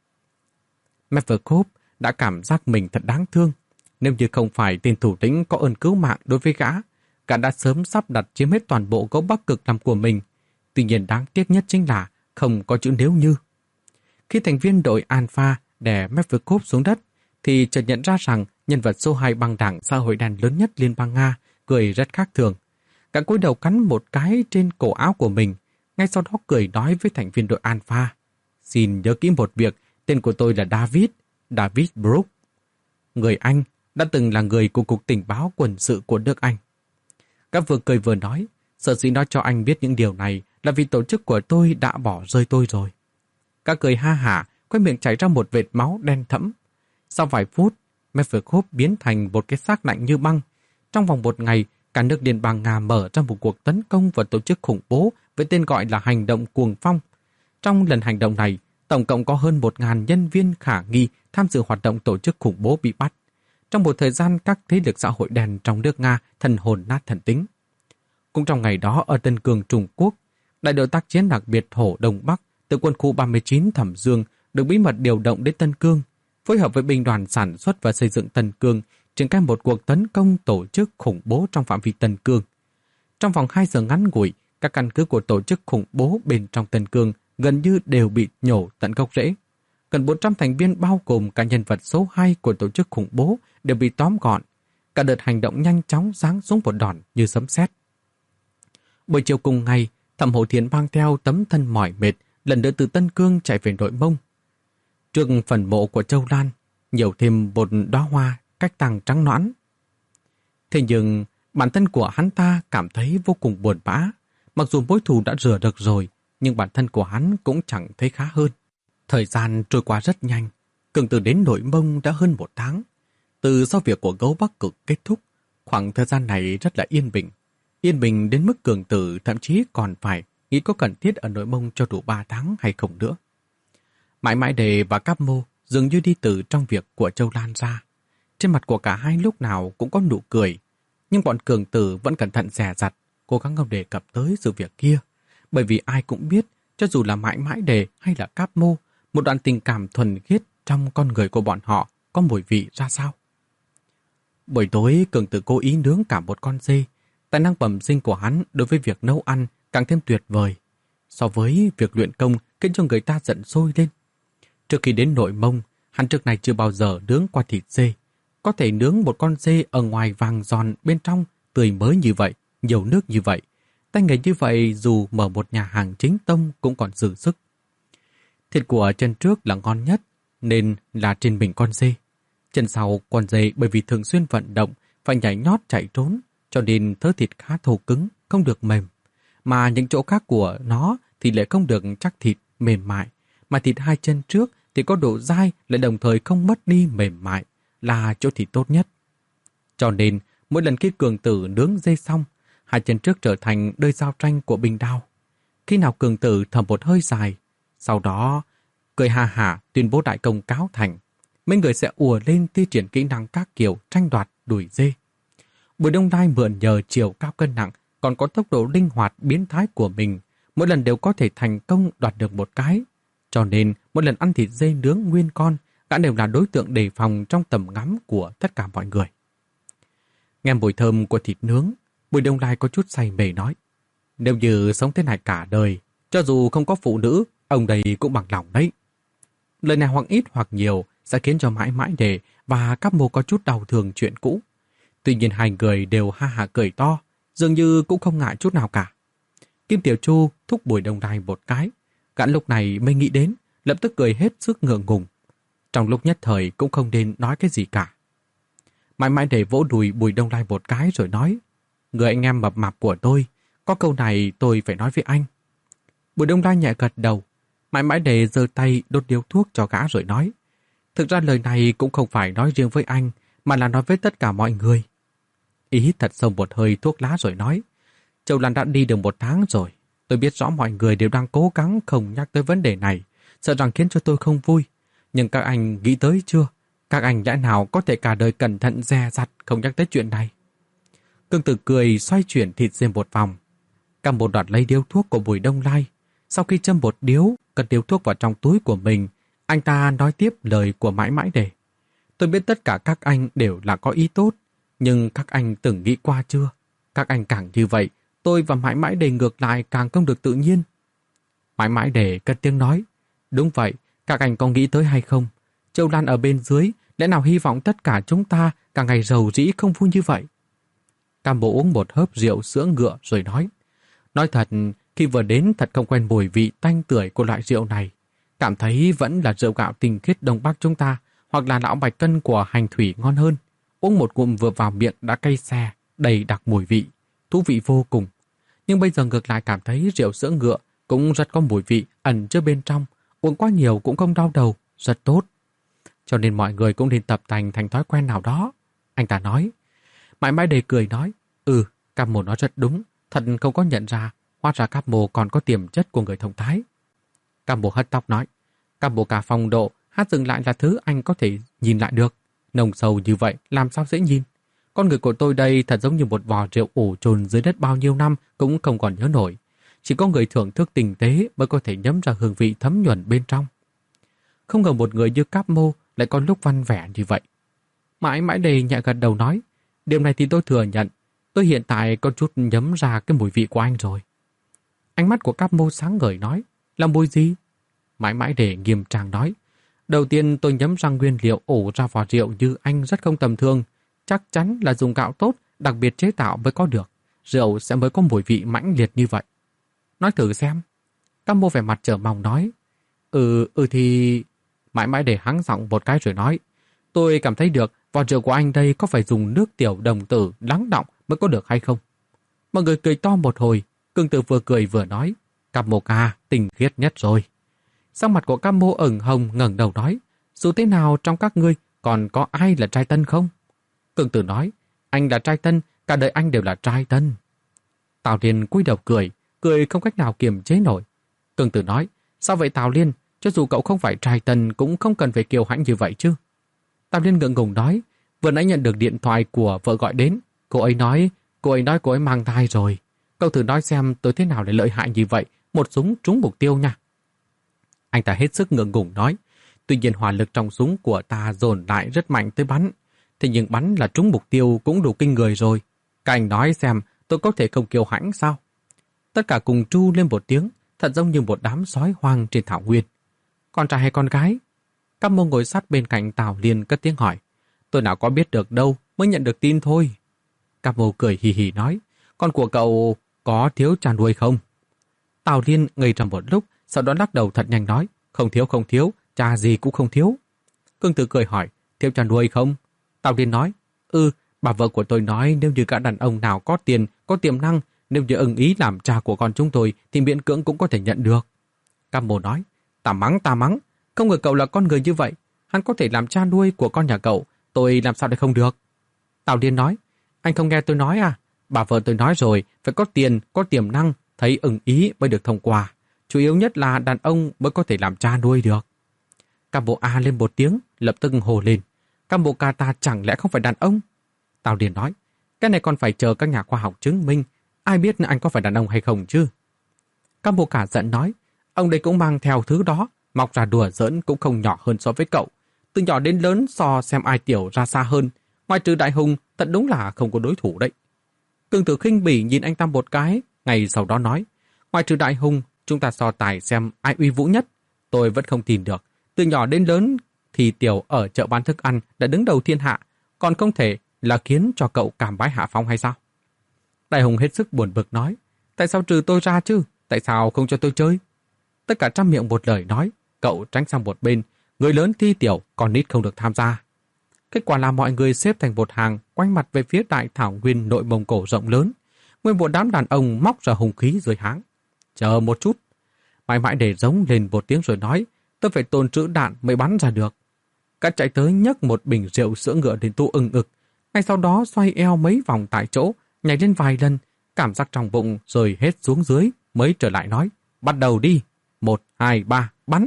Mevkov đã cảm giác mình thật đáng thương. Nếu như không phải tên thủ lĩnh có ơn cứu mạng đối với gã, gã đã sớm sắp đặt chiếm hết toàn bộ gấu Bắc Cực làm của mình. Tuy nhiên đáng tiếc nhất chính là không có chữ nếu như. Khi thành viên đội Alpha đè Mevkov xuống đất, thì chợt nhận ra rằng nhân vật số hai băng đảng xã hội đen lớn nhất liên bang Nga cười rất khác thường. Gã cúi đầu cắn một cái trên cổ áo của mình, ngay sau đó cười nói với thành viên đội Alpha. Xin nhớ kỹ một việc, tên của tôi là David, David Brook. Người Anh, đã từng là người của Cục Tình báo Quân sự của nước Anh. Gã vừa cười vừa nói, sở dĩ nói cho anh biết những điều này là vì tổ chức của tôi đã bỏ rơi tôi rồi. Gã cười ha hả, quay miệng chảy ra một vệt máu đen thẫm. Sau vài phút, Mevkov biến thành một cái xác lạnh như băng. Trong vòng một ngày, cả nước Liên bang Nga mở ra một cuộc tấn công vào tổ chức khủng bố với tên gọi là Hành động Cuồng Phong. Trong lần hành động này, tổng cộng có hơn một nghìn nhân viên khả nghi tham dự hoạt động tổ chức khủng bố bị bắt. Trong một thời gian, các thế lực xã hội đen trong nước Nga thần hồn nát thần tính. Cũng trong ngày đó ở Tân Cương, Trung Quốc, đại đội tác chiến đặc biệt Hổ Đông Bắc từ quân khu ba mươi chín Thẩm Dương được bí mật điều động đến Tân Cương, phối hợp với binh đoàn sản xuất và xây dựng Tân Cương, triển khai một cuộc tấn công tổ chức khủng bố trong phạm vi Tân Cương. Trong vòng hai giờ ngắn ngủi, các căn cứ của tổ chức khủng bố bên trong Tân Cương gần như đều bị nhổ tận gốc rễ. Gần bốn trăm thành viên bao gồm cả nhân vật số hai của tổ chức khủng bố đều bị tóm gọn. Cả đợt hành động nhanh chóng giáng xuống một đòn như sấm sét. Buổi chiều cùng ngày, Thẩm Hổ Thiến mang theo tấm thân mỏi mệt, lần nữa từ Tân Cương chạy về Nội Mông. Trước phần mộ của Châu Lan, nhiều thêm một đóa hoa cách tàng trắng nõn. Thế nhưng, bản thân của hắn ta cảm thấy vô cùng buồn bã. Mặc dù mối thù đã rửa được rồi, nhưng bản thân của hắn cũng chẳng thấy khá hơn. Thời gian trôi qua rất nhanh, Cường Tử đến Nội Mông đã hơn một tháng. Từ sau việc của gấu Bắc Cực kết thúc, khoảng thời gian này rất là yên bình. Yên bình đến mức Cường Tử thậm chí còn phải nghĩ có cần thiết ở Nội Mông cho đủ ba tháng hay không nữa. Mãi Mãi Đề và Cáp Mô dường như đi từ trong việc của Châu Lan ra. Trên mặt của cả hai lúc nào cũng có nụ cười, nhưng bọn Cường Tử vẫn cẩn thận dè dặt, cố gắng không đề cập tới sự việc kia. Bởi vì ai cũng biết, cho dù là Mãi Mãi Đề hay là Cáp Mô, một đoạn tình cảm thuần khiết trong con người của bọn họ có mùi vị ra sao. Buổi tối, Cường Tử cố ý nướng cả một con dê. Tài năng bẩm sinh của hắn đối với việc nấu ăn càng thêm tuyệt vời. So với việc luyện công khiến cho người ta giận sôi lên. Trước khi đến Nội Mông, Hắn trước này chưa bao giờ nướng qua thịt dê. Có thể nướng một con dê ở ngoài vàng giòn, bên trong tươi mới như vậy, nhiều nước như vậy. Tay nghề như vậy dù mở một nhà hàng chính tông cũng còn dư sức. Thịt của chân trước là ngon nhất, nên là trên mình con dê. Chân sau con dê bởi vì thường xuyên vận động, phải nhảy nhót chạy trốn, cho nên thớ thịt khá thô cứng, không được mềm. Mà những chỗ khác của nó thì lại không được chắc thịt, mềm mại. Mà thịt hai chân trước thì có độ dai lại đồng thời không mất đi mềm mại, là chỗ thịt tốt nhất. Cho nên, mỗi lần khi Cường Tử nướng dê xong, hai chân trước trở thành đơi giao tranh của binh đao. Khi nào Cường Tử thở một hơi dài, sau đó cười ha hả tuyên bố đại công cáo thành, mấy người sẽ ùa lên thi triển kỹ năng các kiểu tranh đoạt đuổi dê. Bùi Đông Lai mượn nhờ chiều cao cân nặng còn có tốc độ linh hoạt biến thái của mình, mỗi lần đều có thể thành công đoạt được một cái. Cho nên, mỗi lần ăn thịt dê nướng nguyên con, gã đều là đối tượng đề phòng trong tầm ngắm của tất cả mọi người. Nghe mùi thơm của thịt nướng, Bùi Đông Lai có chút say mê nói, nếu như sống thế này cả đời, cho dù không có phụ nữ, ông đây cũng bằng lòng đấy. Lời này hoặc ít hoặc nhiều sẽ khiến cho Mãi Mãi Đề và các mô có chút đau thương chuyện cũ. Tuy nhiên hai người đều ha hả cười to, dường như cũng không ngại chút nào cả. Kim Tiểu Chu thúc Bùi Đông Lai một cái, gã lúc này mới nghĩ đến, lập tức cười hết sức ngượng ngùng. Trong lúc nhất thời cũng không nên nói cái gì cả. Mãi Mãi Đề vỗ đùi Bùi Đông Lai một cái rồi nói, người anh em mập mạp của tôi, có câu này tôi phải nói với anh. Bùi Đông Lai nhẹ gật đầu, Mãi Mãi Đề giơ tay đốt điếu thuốc cho gã rồi nói, thực ra lời này cũng không phải nói riêng với anh, mà là nói với tất cả mọi người. Ý hít thật sâu một hơi thuốc lá rồi nói, Châu Lan đã đi được một tháng rồi, tôi biết rõ mọi người đều đang cố gắng không nhắc tới vấn đề này, sợ rằng khiến cho tôi không vui. Nhưng các anh nghĩ tới chưa? Các anh lẽ nào có thể cả đời cẩn thận dè dặt không nhắc tới chuyện này? Cương Tử cười xoay chuyển thịt dê một vòng. Cầm một đoạt lấy điếu thuốc của Bùi Đông Lai. Sau khi châm một điếu, cất điếu thuốc vào trong túi của mình, anh ta nói tiếp lời của Mãi Mãi Đề. Tôi biết tất cả các anh đều là có ý tốt, nhưng các anh từng nghĩ qua chưa? Các anh càng như vậy, tôi và Mãi Mãi Đề ngược lại càng không được tự nhiên. Mãi Mãi Đề cất tiếng nói, đúng vậy, các anh có nghĩ tới hay không? Châu Lan ở bên dưới, lẽ nào hy vọng tất cả chúng ta cả ngày rầu rĩ không vui như vậy? Cam Bố uống một hớp rượu sữa ngựa rồi nói, nói thật, khi vừa đến thật không quen mùi vị tanh tưởi của loại rượu này. Cảm thấy vẫn là rượu gạo tinh khiết Đông Bắc chúng ta, hoặc là lão bạch cân của hành thủy ngon hơn. Uống một ngụm vừa vào miệng đã cay xe, đầy đặc mùi vị, thú vị vô cùng. Nhưng bây giờ ngược lại cảm thấy rượu sữa ngựa cũng rất có mùi vị ẩn chứa bên trong, uống quá nhiều cũng không đau đầu, rất tốt. Cho nên mọi người cũng nên tập thành thành thói quen nào đó. Anh ta nói. Mãi Mãi Đề cười nói, ừ, Cam Mồ nói rất đúng, thật không có nhận ra, hóa ra Cam Mồ còn có tiềm chất của người thông thái. Cam Mồ hất tóc nói, Cam Mồ cả phong độ, hát dừng lại là thứ anh có thể nhìn lại được. Nồng sâu như vậy làm sao dễ nhìn. Con người của tôi đây thật giống như một vò rượu ủ chồn dưới đất bao nhiêu năm cũng không còn nhớ nổi. Chỉ có người thưởng thức tinh tế mới có thể nhấm ra hương vị thấm nhuần bên trong. Không ngờ một người như Cáp Mô lại có lúc văn vẻ như vậy. Mãi Mãi Đề nhẹ gật đầu nói, điều này thì tôi thừa nhận, tôi hiện tại có chút nhấm ra cái mùi vị của anh rồi. Ánh mắt của Cáp Mô sáng ngời nói, là mùi gì? Mãi Mãi Đề nghiêm trang nói, đầu tiên tôi nhấm ra nguyên liệu ủ ra vò rượu như anh rất không tầm thường, chắc chắn là dùng gạo tốt, đặc biệt chế tạo mới có được, rượu sẽ mới có mùi vị mãnh liệt như vậy. Nói thử xem. Cáp Mô vẻ mặt chờ mong nói, ừ, ừ thì... Mãi Mãi Đề hắng giọng một cái rồi nói, tôi cảm thấy được vò rượu của anh đây có phải dùng nước tiểu đồng tử lắng đọng mới có được hay không? Mọi người cười to một hồi, Cương Tử vừa cười vừa nói, Cáp Mô ca, tinh khiết nhất rồi. Sắc mặt của Cáp Mô ửng hồng ngẩng đầu nói, dù thế nào trong các ngươi còn có ai là trai tân không? Cương Tử nói, anh là trai tân, cả đời anh đều là trai tân. Tào Liên cúi đầu cười, cười không cách nào kiềm chế nổi. Cương Tử nói, sao vậy Tào Liên? Cho dù cậu không phải trai tân cũng không cần phải kiêu hãnh như vậy chứ. Tào Liên ngượng ngùng nói, vừa nãy nhận được điện thoại của vợ gọi đến, cô ấy nói, cô ấy nói cô ấy mang thai rồi. Cậu thử nói xem tôi thế nào lại lợi hại như vậy, một súng trúng mục tiêu nha. Anh ta hết sức ngượng ngùng nói, tuy nhiên hỏa lực trong súng của ta dồn lại rất mạnh tới bắn, thế nhưng bắn là trúng mục tiêu cũng đủ kinh người rồi. Các anh nói xem tôi có thể không kiêu hãnh sao? Tất cả cùng tru lên một tiếng, thật giống như một đám sói hoang trên thảo nguyên. Con trai hay con gái? Các mô ngồi sát bên cạnh Tào Liên cất tiếng hỏi. Tôi nào có biết được đâu, mới nhận được tin thôi. Các mô cười hì hì nói. Con của cậu có thiếu chăn nuôi không? Tào Liên ngây ra một lúc, sau đó lắc đầu thật nhanh nói. Không thiếu không thiếu, cha gì cũng không thiếu. Cương Tử cười hỏi. Thiếu chăn nuôi không? Tào Liên nói. Ừ, bà vợ của tôi nói nếu như cả đàn ông nào có tiền, có tiềm năng, nếu như ưng ý làm cha của con chúng tôi thì miễn cưỡng cũng có thể nhận được. Cam Mô nói. Ta mắng ta mắng, không ngờ cậu là con người như vậy. Hắn có thể làm cha nuôi của con nhà cậu, tôi làm sao để không được? Tào Liên nói. Anh không nghe tôi nói à? Bà vợ tôi nói rồi, phải có tiền, có tiềm năng, thấy ưng ý mới được thông qua. Chủ yếu nhất là đàn ông mới có thể làm cha nuôi được. Cam Mô a lên một tiếng, lập tức hồ lên. Cam Mô ca ta chẳng lẽ không phải đàn ông? Tào Liên nói. Cái này còn phải chờ các nhà khoa học chứng minh. Ai biết anh có phải đàn ông hay không chứ? Cam Mô cả giận nói. Ông đây cũng mang theo thứ đó, mọc ra đùa giỡn cũng không nhỏ hơn so với cậu. Từ nhỏ đến lớn so xem ai tiểu ra xa hơn. Ngoài trừ Đại Hùng, thật đúng là không có đối thủ đấy. Cương Tử khinh bỉ nhìn anh ta một cái, ngày sau đó nói. Ngoài trừ Đại Hùng, chúng ta so tài xem ai uy vũ nhất. Tôi vẫn không tin được. Từ nhỏ đến lớn thì tiểu ở chợ bán thức ăn đã đứng đầu thiên hạ, còn không thể là khiến cho cậu cảm bái hạ phong hay sao? Đại Hùng hết sức buồn bực nói. Tại sao trừ tôi ra chứ? Tại sao không cho tôi chơi? Tất cả trăm miệng một lời nói, cậu tránh sang một bên, người lớn thi tiểu, còn nít không được tham gia. Kết quả là mọi người xếp thành một hàng, quanh mặt về phía đại thảo nguyên nội Mông Cổ rộng lớn. Nguyên một đám đàn ông móc ra hung khí dưới háng. Chờ một chút. Mãi mãi để giống lên một tiếng rồi nói, tôi phải tồn trữ đạn mới bắn ra được. Cả chạy tới nhấc một bình rượu sữa ngựa đến tu ưng ực. Ngay sau đó xoay eo mấy vòng tại chỗ, nhảy lên vài lần, cảm giác trong bụng rồi hết xuống dưới, mới trở lại nói, bắt đầu đi. Một, hai, ba, bắn.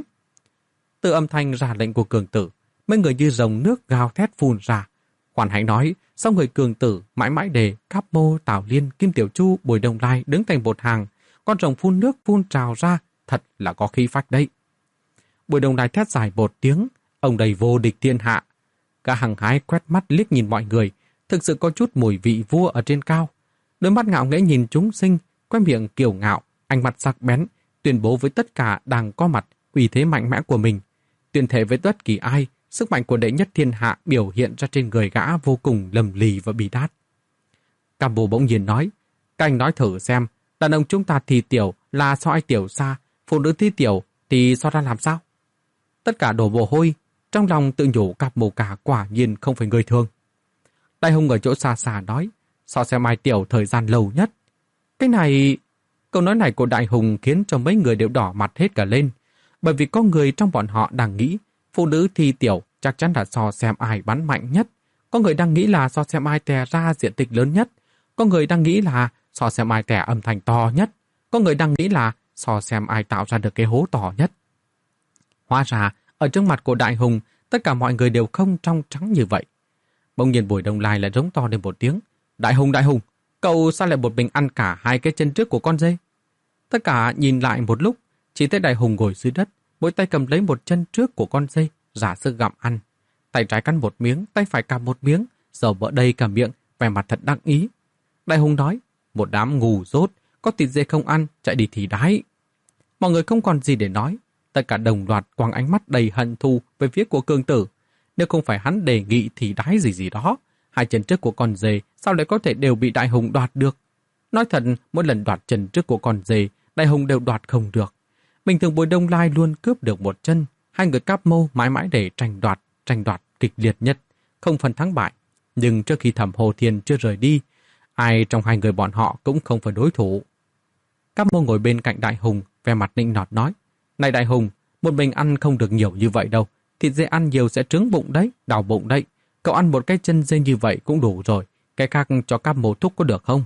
Từ âm thanh ra lệnh của Cường Tử, mấy người như rồng nước gào thét phun ra. Khoan hãy nói, sau người Cường Tử, Mãi Mãi Đề, Cáp Mô, Tào Liên, Kim Tiểu Chu, Bùi Đông Lai đứng thành một hàng, con rồng phun nước phun trào ra, thật là có khí phách đấy. Bùi Đông Lai thét dài một tiếng, ông đầy vô địch thiên hạ. Cả hằng hái quét mắt liếc nhìn mọi người, thực sự có chút mùi vị vua ở trên cao. Đôi mắt ngạo nghễ nhìn chúng sinh, quay miệng kiêu ngạo, ánh mặt sắc bén, tuyên bố với tất cả đang có mặt uy thế mạnh mẽ của mình, tuyên thệ với tất kỳ ai, sức mạnh của đệ nhất thiên hạ biểu hiện ra trên người gã vô cùng lầm lì và bi đát. Cam Bồ bỗng nhiên nói, các anh nói thử xem, đàn ông chúng ta thi tiểu là so ai tiểu xa, phụ nữ thi tiểu thì so ra làm sao? Tất cả đổ mồ hôi, trong lòng tự nhủ Cam Bồ cả quả nhiên không phải người thường. Đại Hùng ở chỗ xa xa nói, so xem ai tiểu thời gian lâu nhất. Cái này... Câu nói này của Đại Hùng khiến cho mấy người đều đỏ mặt hết cả lên, bởi vì có người trong bọn họ đang nghĩ phụ nữ thi tiểu chắc chắn là so xem ai bắn mạnh nhất, có người đang nghĩ là so xem ai tè ra diện tích lớn nhất, có người đang nghĩ là so xem ai tè âm thanh to nhất, có người đang nghĩ là so xem ai tạo ra được cái hố to nhất. Hóa ra, ở trước mặt của Đại Hùng, tất cả mọi người đều không trong trắng như vậy. Bỗng nhiên Bùi Đông Lai lại rống to lên một tiếng. Đại Hùng, Đại Hùng, cậu sao lại một mình ăn cả hai cái chân trước của con dê? Tất cả nhìn lại một lúc, chỉ thấy Đại Hùng ngồi dưới đất, mỗi tay cầm lấy một chân trước của con dê, giả sức gặm ăn. Tay trái cắn một miếng, tay phải cầm một miếng, dầu mỡ đầy cả miệng, vẻ mặt thật đắc ý. Đại Hùng nói, một đám ngu dốt, có thịt dê không ăn, chạy đi thì đái. Mọi người không còn gì để nói, tất cả đồng loạt quăng ánh mắt đầy hận thù về phía của Cường Tử. Nếu không phải hắn đề nghị thì đái gì gì đó, hai chân trước của con dê sao lại có thể đều bị Đại Hùng đoạt được? Nói thật, mỗi lần đoạt chân trước của con dê, Đại Hùng đều đoạt không được. Bình thường Bùi Đông Lai luôn cướp được một chân, hai người Cáp Mô mãi mãi để tranh đoạt, tranh đoạt kịch liệt nhất, không phân thắng bại. Nhưng trước khi Thẩm Hồ Thiên chưa rời đi, ai trong hai người bọn họ cũng không phải đối thủ. Cáp Mô ngồi bên cạnh Đại Hùng, vẻ mặt nịnh nọt nói, này Đại Hùng, một mình ăn không được nhiều như vậy đâu, thịt dê ăn nhiều sẽ trướng bụng đấy, đau bụng đấy. Cậu ăn một cái chân dê như vậy cũng đủ rồi, cái khác cho Cáp Mô thúc có được không?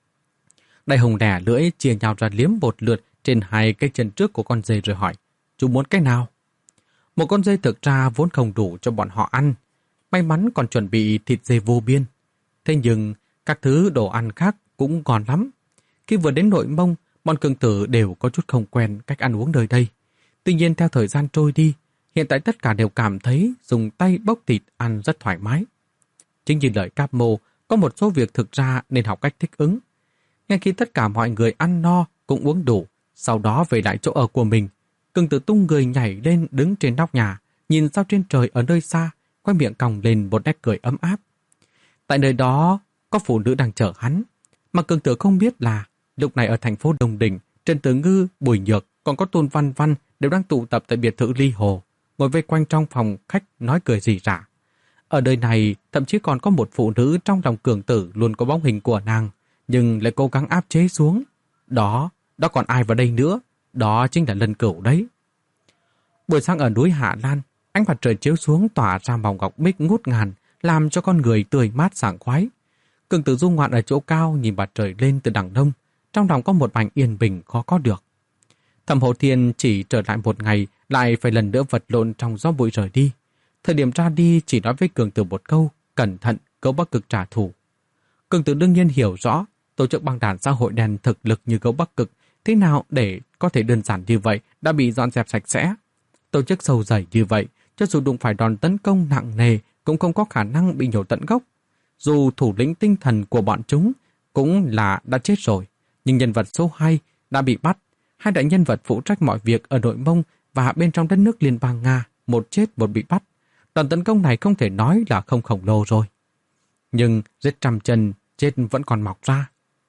Đại Hùng đẻ lưỡi chia nhau ra liếm một lượt trên hai cái chân trước của con dê rồi hỏi, chú muốn cái nào? Một con dê thực ra vốn không đủ cho bọn họ ăn, may mắn còn chuẩn bị thịt dê vô biên. Thế nhưng các thứ đồ ăn khác cũng ngon lắm. Khi vừa đến Nội Mông, bọn Cường Tử đều có chút không quen cách ăn uống nơi đây. Tuy nhiên theo thời gian trôi đi, hiện tại tất cả đều cảm thấy dùng tay bốc thịt ăn rất thoải mái. Chính như lời Cáp Mô, có một số việc thực ra nên học cách thích ứng. Ngay khi tất cả mọi người ăn no cũng uống đủ, sau đó về lại chỗ ở của mình, Cường Tử tung người nhảy lên đứng trên nóc nhà, nhìn sao trên trời ở nơi xa, khoe miệng còng lên một nét cười ấm áp. Tại nơi đó có phụ nữ đang chờ hắn, mà Cường Tử không biết là lúc này ở thành phố Đông Đình, Trần Tử Ngư, Bùi Nhược còn có Tôn Văn Văn đều đang tụ tập tại biệt thự Ly Hồ, ngồi vây quanh trong phòng khách nói cười rỉ rả. Ở đời này thậm chí còn có một phụ nữ trong lòng Cường Tử luôn có bóng hình của nàng, nhưng lại cố gắng áp chế xuống. Đó, đó còn ai vào đây nữa? Đó chính là Lân Cửu đấy. Buổi sáng ở núi Hạ Lan, ánh mặt trời chiếu xuống tỏa ra màu ngọc bích ngút ngàn, làm cho con người tươi mát sảng khoái. Cường Tử du ngoạn ở chỗ cao nhìn mặt trời lên từ đằng đông, trong lòng có một mảnh yên bình khó có được. Thẩm Hổ Thiên chỉ trở lại một ngày, lại phải lần nữa vật lộn trong gió bụi rời đi. Thời điểm ra đi chỉ nói với Cường Tử một câu, cẩn thận, Gấu Bắc Cực trả thù. Cường Tử đương nhiên hiểu rõ, tổ chức băng đảng xã hội đen thực lực như Gấu Bắc Cực, thế nào để có thể đơn giản như vậy đã bị dọn dẹp sạch sẽ. Tổ chức sâu dày như vậy, cho dù đụng phải đòn tấn công nặng nề, cũng không có khả năng bị nhổ tận gốc. Dù thủ lĩnh tinh thần của bọn chúng cũng là đã chết rồi, nhưng nhân vật số hai đã bị bắt. Hai đại nhân vật phụ trách mọi việc ở nội Mông và bên trong đất nước Liên bang Nga, một chết một bị bắt. Đòn tấn công này không thể nói là không khổng lồ rồi. Nhưng giết trăm chân, chết vẫn còn mọc ra.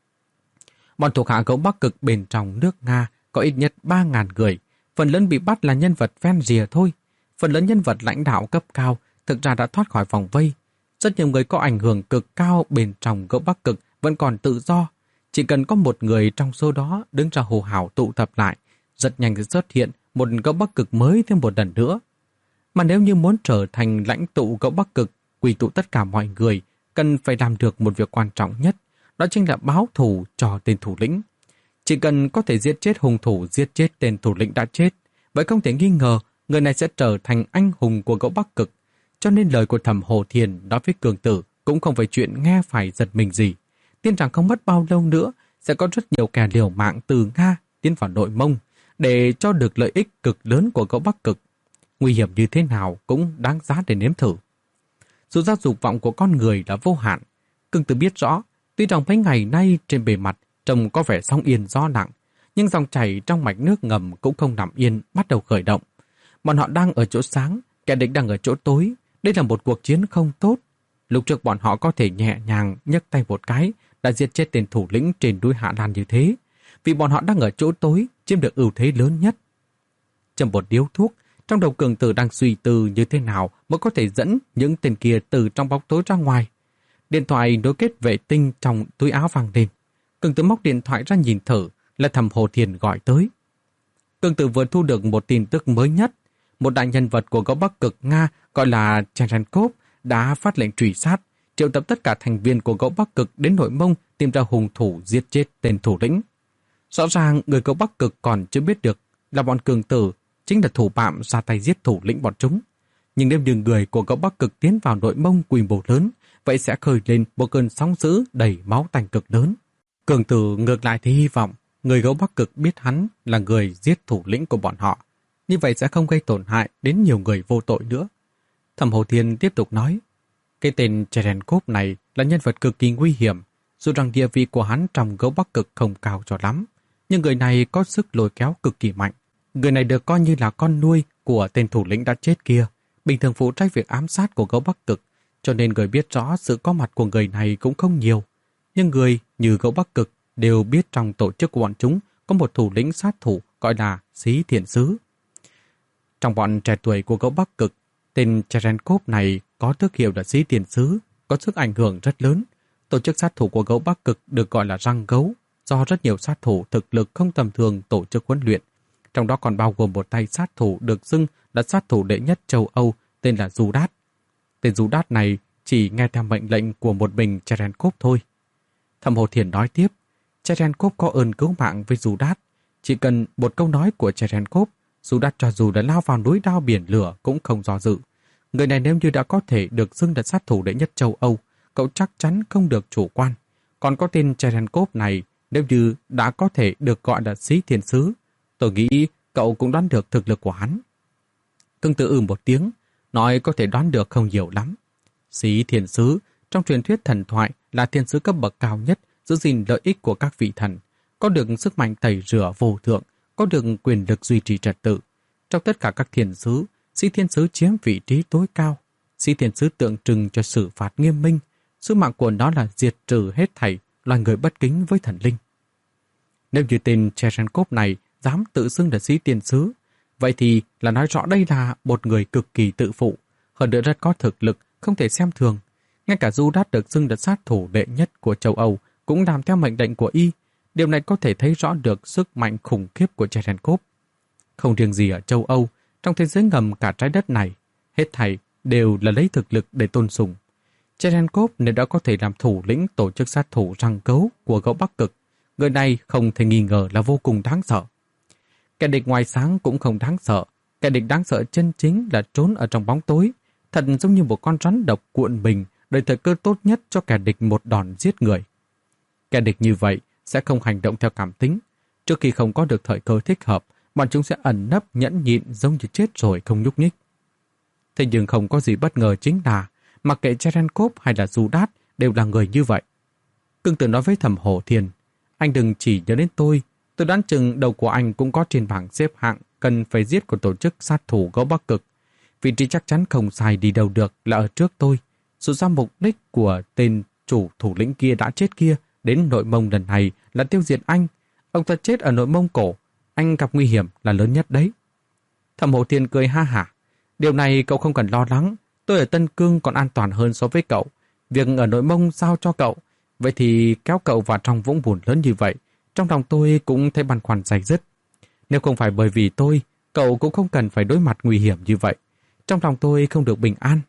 Bọn thuộc hạ Gấu Bắc Cực bên trong nước Nga có ít nhất ba ngàn người. Phần lớn bị bắt là nhân vật ven rìa thôi. Phần lớn nhân vật lãnh đạo cấp cao thực ra đã thoát khỏi vòng vây. Rất nhiều người có ảnh hưởng cực cao bên trong Gấu Bắc Cực vẫn còn tự do. Chỉ cần có một người trong số đó đứng ra hô hào tụ tập lại, rất nhanh sẽ xuất hiện một Gấu Bắc Cực mới thêm một lần nữa. Mà nếu như muốn trở thành lãnh tụ Gấu Bắc Cực, quy tụ tất cả mọi người, cần phải làm được một việc quan trọng nhất, đó chính là báo thù cho tên thủ lĩnh. Chỉ cần có thể giết chết hung thủ, giết chết tên thủ lĩnh đã chết, vậy không thể nghi ngờ người này sẽ trở thành anh hùng của Gấu Bắc Cực. Cho nên lời của Thẩm Hổ Thiên nói với Cường Tử cũng không phải chuyện nghe phải giật mình gì. Tin rằng không mất bao lâu nữa sẽ có rất nhiều kẻ liều mạng từ Nga tiến vào nội Mông để cho được lợi ích cực lớn của Gấu Bắc Cực. Nguy hiểm như thế nào cũng đáng giá để nếm thử. Dù ra dục vọng của con người là vô hạn, Cường Tử biết rõ, tuy rằng mấy ngày nay trên bề mặt trông có vẻ sóng yên gió lặng, nhưng dòng chảy trong mạch nước ngầm cũng không nằm yên, bắt đầu khởi động. Bọn họ đang ở chỗ sáng, kẻ địch đang ở chỗ tối. Đây là một cuộc chiến không tốt. Lúc trước bọn họ có thể nhẹ nhàng nhấc tay một cái đã giết chết tên thủ lĩnh trên núi Hạ Lan như thế, vì bọn họ đang ở chỗ tối, chiếm được ưu thế lớn nhất. Châm một điếu thuốc, trong đầu Cường Tử đang suy tư như thế nào mới có thể dẫn những tên kia từ trong bóng tối ra ngoài. Điện thoại nối kết vệ tinh trong túi áo vang lên. Cường Tử móc điện thoại ra nhìn thử, là Thẩm Hổ Thiên gọi tới. Cường Tử vừa thu được một tin tức mới nhất. Một đại nhân vật của Gấu Bắc Cực Nga gọi là Cherenkov đã phát lệnh truy sát, triệu tập tất cả thành viên của Gấu Bắc Cực đến nội Mông tìm ra hung thủ giết chết tên thủ lĩnh. Rõ ràng người Gấu Bắc Cực còn chưa biết được là bọn Cường Tử chính là thủ phạm ra tay giết thủ lĩnh bọn chúng. Nhưng nếu như người của Gấu Bắc Cực tiến vào nội Mông quy mô lớn, vậy sẽ khơi lên một cơn sóng dữ đầy máu tanh cực lớn. Cường Tử ngược lại thì hy vọng người Gấu Bắc Cực biết hắn là người giết thủ lĩnh của bọn họ. Như vậy sẽ không gây tổn hại đến nhiều người vô tội nữa. Thẩm Hổ Thiên tiếp tục nói, cái tên Cherenkov này là nhân vật cực kỳ nguy hiểm, dù rằng địa vị của hắn trong Gấu Bắc Cực không cao cho lắm, nhưng người này có sức lôi kéo cực kỳ mạnh. Người này được coi như là con nuôi của tên thủ lĩnh đã chết kia, bình thường phụ trách việc ám sát của Gấu Bắc Cực, cho nên người biết rõ sự có mặt của người này cũng không nhiều. Nhưng người như Gấu Bắc Cực đều biết trong tổ chức của bọn chúng có một thủ lĩnh sát thủ gọi là Xí Thiện Sứ. Trong bọn trẻ tuổi của Gấu Bắc Cực, tên Cherenkov này có tước hiệu là Xí Thiện Sứ, có sức ảnh hưởng rất lớn. Tổ chức sát thủ của Gấu Bắc Cực được gọi là Răng Gấu, do rất nhiều sát thủ thực lực không tầm thường tổ chức huấn luyện. Trong đó còn bao gồm một tay sát thủ được xưng là sát thủ đệ nhất châu Âu tên là Judas. Tên Judas này chỉ nghe theo mệnh lệnh của một mình Cherenkov thôi. Thẩm Hổ Thiên nói tiếp, Cherenkov có ơn cứu mạng với Judas. Chỉ cần một câu nói của Cherenkov, Judas cho dù đã lao vào núi đao biển lửa cũng không do dự. Người này nếu như đã có thể được xưng là sát thủ đệ nhất châu Âu, cậu chắc chắn không được chủ quan. Còn có tên Cherenkov này, nếu như đã có thể được gọi là Xí Thiện Sứ, tôi nghĩ cậu cũng đoán được thực lực của hắn. Cường Tử ừ một tiếng, nói có thể đoán được không nhiều lắm. Xí Thiện Sứ, trong truyền thuyết thần thoại là thiên sứ cấp bậc cao nhất, giữ gìn lợi ích của các vị thần, có được sức mạnh tẩy rửa vô thượng, có được quyền lực duy trì trật tự. Trong tất cả các thiên sứ, Sĩ thiên sứ chiếm vị trí tối cao. Sĩ thiên sứ tượng trưng cho xử phạt nghiêm minh. Sứ mạng của nó là diệt trừ hết thảy loài người bất kính với thần linh. Nếu như tên Cherenkov này dám tự xưng là sĩ thiên sứ, vậy thì là nói rõ đây là một người cực kỳ tự phụ, hơn nữa rất có thực lực, không thể xem thường. Ngay cả Judas được xưng là sát thủ đệ nhất của châu Âu cũng làm theo mệnh lệnh của y. Điều này có thể thấy rõ được sức mạnh khủng khiếp của Cherenkov. Không riêng gì ở châu Âu, trong thế giới ngầm cả trái đất này, hết thảy đều là lấy thực lực để tôn sùng. Cherenkov nếu đã có thể làm thủ lĩnh tổ chức sát thủ răng cấu của gấu Bắc Cực, người này không thể nghi ngờ là vô cùng đáng sợ. Kẻ địch ngoài sáng cũng không đáng sợ, kẻ địch đáng sợ chân chính là trốn ở trong bóng tối, thật giống như một con rắn độc cuộn mình, đợi thời cơ tốt nhất cho kẻ địch một đòn giết người. Kẻ địch như vậy sẽ không hành động theo cảm tính. Trước khi không có được thời cơ thích hợp, bọn chúng sẽ ẩn nấp nhẫn nhịn giống như chết rồi không nhúc nhích. Thế nhưng không có gì bất ngờ chính là, mặc kệ Cherenkov hay là Judas đều là người như vậy. Cương Tử nói với Thẩm Hổ Thiền, anh đừng chỉ nhớ đến tôi, tôi đoán chừng đầu của anh cũng có trên bảng xếp hạng cần phải giết của tổ chức sát thủ gấu Bắc Cực. Vị trí chắc chắn không sai đi đâu được là ở trước tôi. Dù sao mục đích của tên chủ thủ lĩnh kia đã chết kia đến Nội Mông lần này là tiêu diệt anh. Ông ta chết ở Nội Mông Cổ, anh gặp nguy hiểm là lớn nhất đấy. Thẩm Hổ Thiền cười ha hả. Điều này cậu không cần lo lắng, tôi ở Tân Cương còn an toàn hơn so với cậu. Việc ở Nội Mông sao cho cậu, vậy thì kéo cậu vào trong vũng bùn lớn như vậy, trong lòng tôi cũng thấy băn khoăn day dứt. Nếu không phải bởi vì tôi, cậu cũng không cần phải đối mặt nguy hiểm như vậy. Trong lòng tôi không được bình an.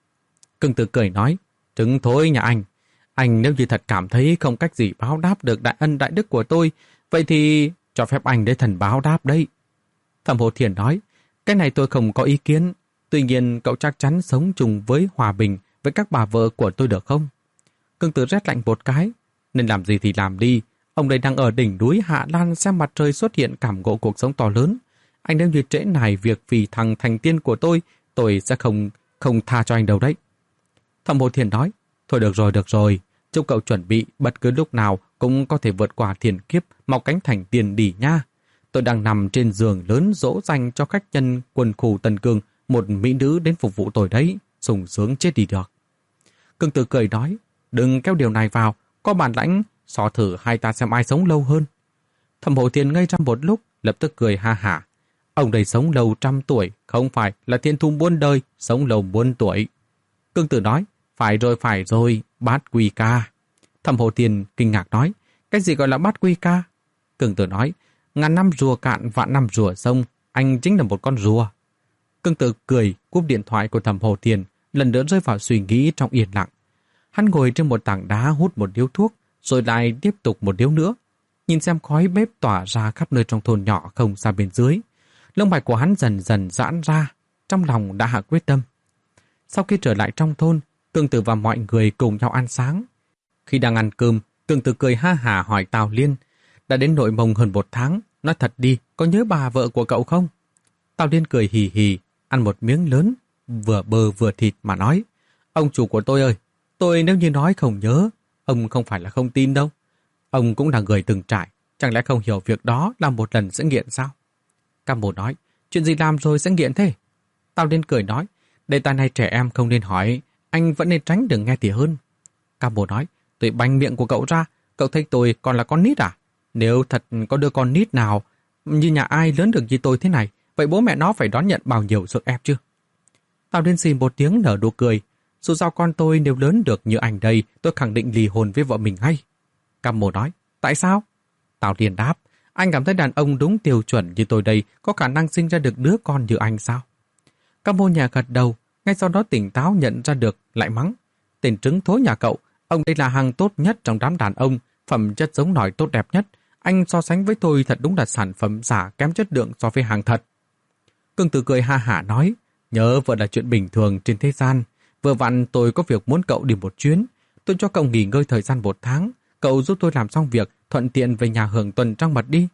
Cương Tử cười nói, trứng thối nhà anh. Anh nếu như thật cảm thấy không cách gì báo đáp được đại ân đại đức của tôi, vậy thì cho phép anh để thần báo đáp đấy. Thẩm Hổ Thiền nói, cái này tôi không có ý kiến. Tuy nhiên cậu chắc chắn sống chung với hòa bình với các bà vợ của tôi được không? Cương Tử rét lạnh một cái. Nên làm gì thì làm đi. Ông đây đang ở đỉnh núi Hạ Lan xem mặt trời xuất hiện cảm ngộ cuộc sống to lớn. Anh nếu như trễ nải việc vì thằng thành tiên của tôi, tôi sẽ không không tha cho anh đâu đấy. Thẩm Hổ Thiền nói, thôi được rồi, được rồi. Chúc cậu chuẩn bị bất cứ lúc nào cũng có thể vượt qua thiên kiếp, mọc cánh thành tiền đỉ nha. Tôi đang nằm trên giường lớn dỗ dành cho khách nhân quân khu Tân Cương, một mỹ nữ đến phục vụ tôi đấy, sung sướng chết đi được. Cương Tử cười nói, đừng kéo điều này vào, có bản lãnh, so thử hai ta xem ai sống lâu hơn. Thẩm Hổ Thiền ngây ra một lúc, lập tức cười ha hả. Ông đây sống lâu trăm tuổi, không phải là thiên thu muôn đời, sống lâu muôn tuổi. Cương Tử nói, phải rồi, phải rồi, bát quy ca. Thẩm Hổ Thiền kinh ngạc nói, cái gì gọi là bát quy ca? Cương Tử nói, ngàn năm rùa cạn, vạn năm rùa sông, anh chính là một con rùa. Cương Tử cười, cúp điện thoại của Thẩm Hổ Thiền, lần nữa rơi vào suy nghĩ trong yên lặng. Hắn ngồi trên một tảng đá hút một điếu thuốc, rồi lại tiếp tục một điếu nữa. Nhìn xem khói bếp tỏa ra khắp nơi trong thôn nhỏ không xa bên dưới. Lông mày của hắn dần dần giãn ra, trong lòng đã hạ quyết tâm. Sau khi trở lại trong thôn, Cương Tử và mọi người cùng nhau ăn sáng. Khi đang ăn cơm, Cương Tử cười ha hả hỏi Tào Liên, đã đến Nội Mông hơn một tháng, nói thật đi, có nhớ bà vợ của cậu không? Tào Liên cười hì hì, ăn một miếng lớn, vừa bơ vừa thịt mà nói, ông chủ của tôi ơi, tôi nếu như nói không nhớ, ông không phải là không tin đâu. Ông cũng là người từng trải, chẳng lẽ không hiểu việc đó là một lần sẽ nghiện sao? Cam Bồ nói, chuyện gì làm rồi sẽ nghiện thế? Tào Liên cười nói, đề tài này trẻ em không nên hỏi, anh vẫn nên tránh đừng nghe thì hơn. Cam Bồ nói, tôi banh miệng của cậu ra, cậu thấy tôi còn là con nít à? Nếu thật có đứa con nít nào như nhà ai lớn được như tôi thế này, vậy bố mẹ nó phải đón nhận bao nhiêu sức ép chứ? Tào Liên xì một tiếng nở nụ cười, dù sao con tôi nếu lớn được như anh đây, tôi khẳng định ly hôn với vợ mình ngay. Cam Bồ nói, tại sao? Tào Liên đáp, anh cảm thấy đàn ông đúng tiêu chuẩn như tôi đây có khả năng sinh ra được đứa con như anh sao? Cam Bồ nhà gật đầu, ngay sau đó tỉnh táo nhận ra được, lại mắng. Tên trứng thối nhà cậu, ông đây là hàng tốt nhất trong đám đàn ông, phẩm chất giống nòi tốt đẹp nhất. Anh so sánh với tôi thật đúng là sản phẩm giả kém chất lượng so với hàng thật. Cương Tử cười ha hả nói, nhớ vợ là chuyện bình thường trên thế gian. Vừa vặn tôi có việc muốn cậu đi một chuyến. Tôi cho cậu nghỉ ngơi thời gian một tháng. Cậu giúp tôi làm xong việc, thuận tiện về nhà hưởng tuần trăng mật đi.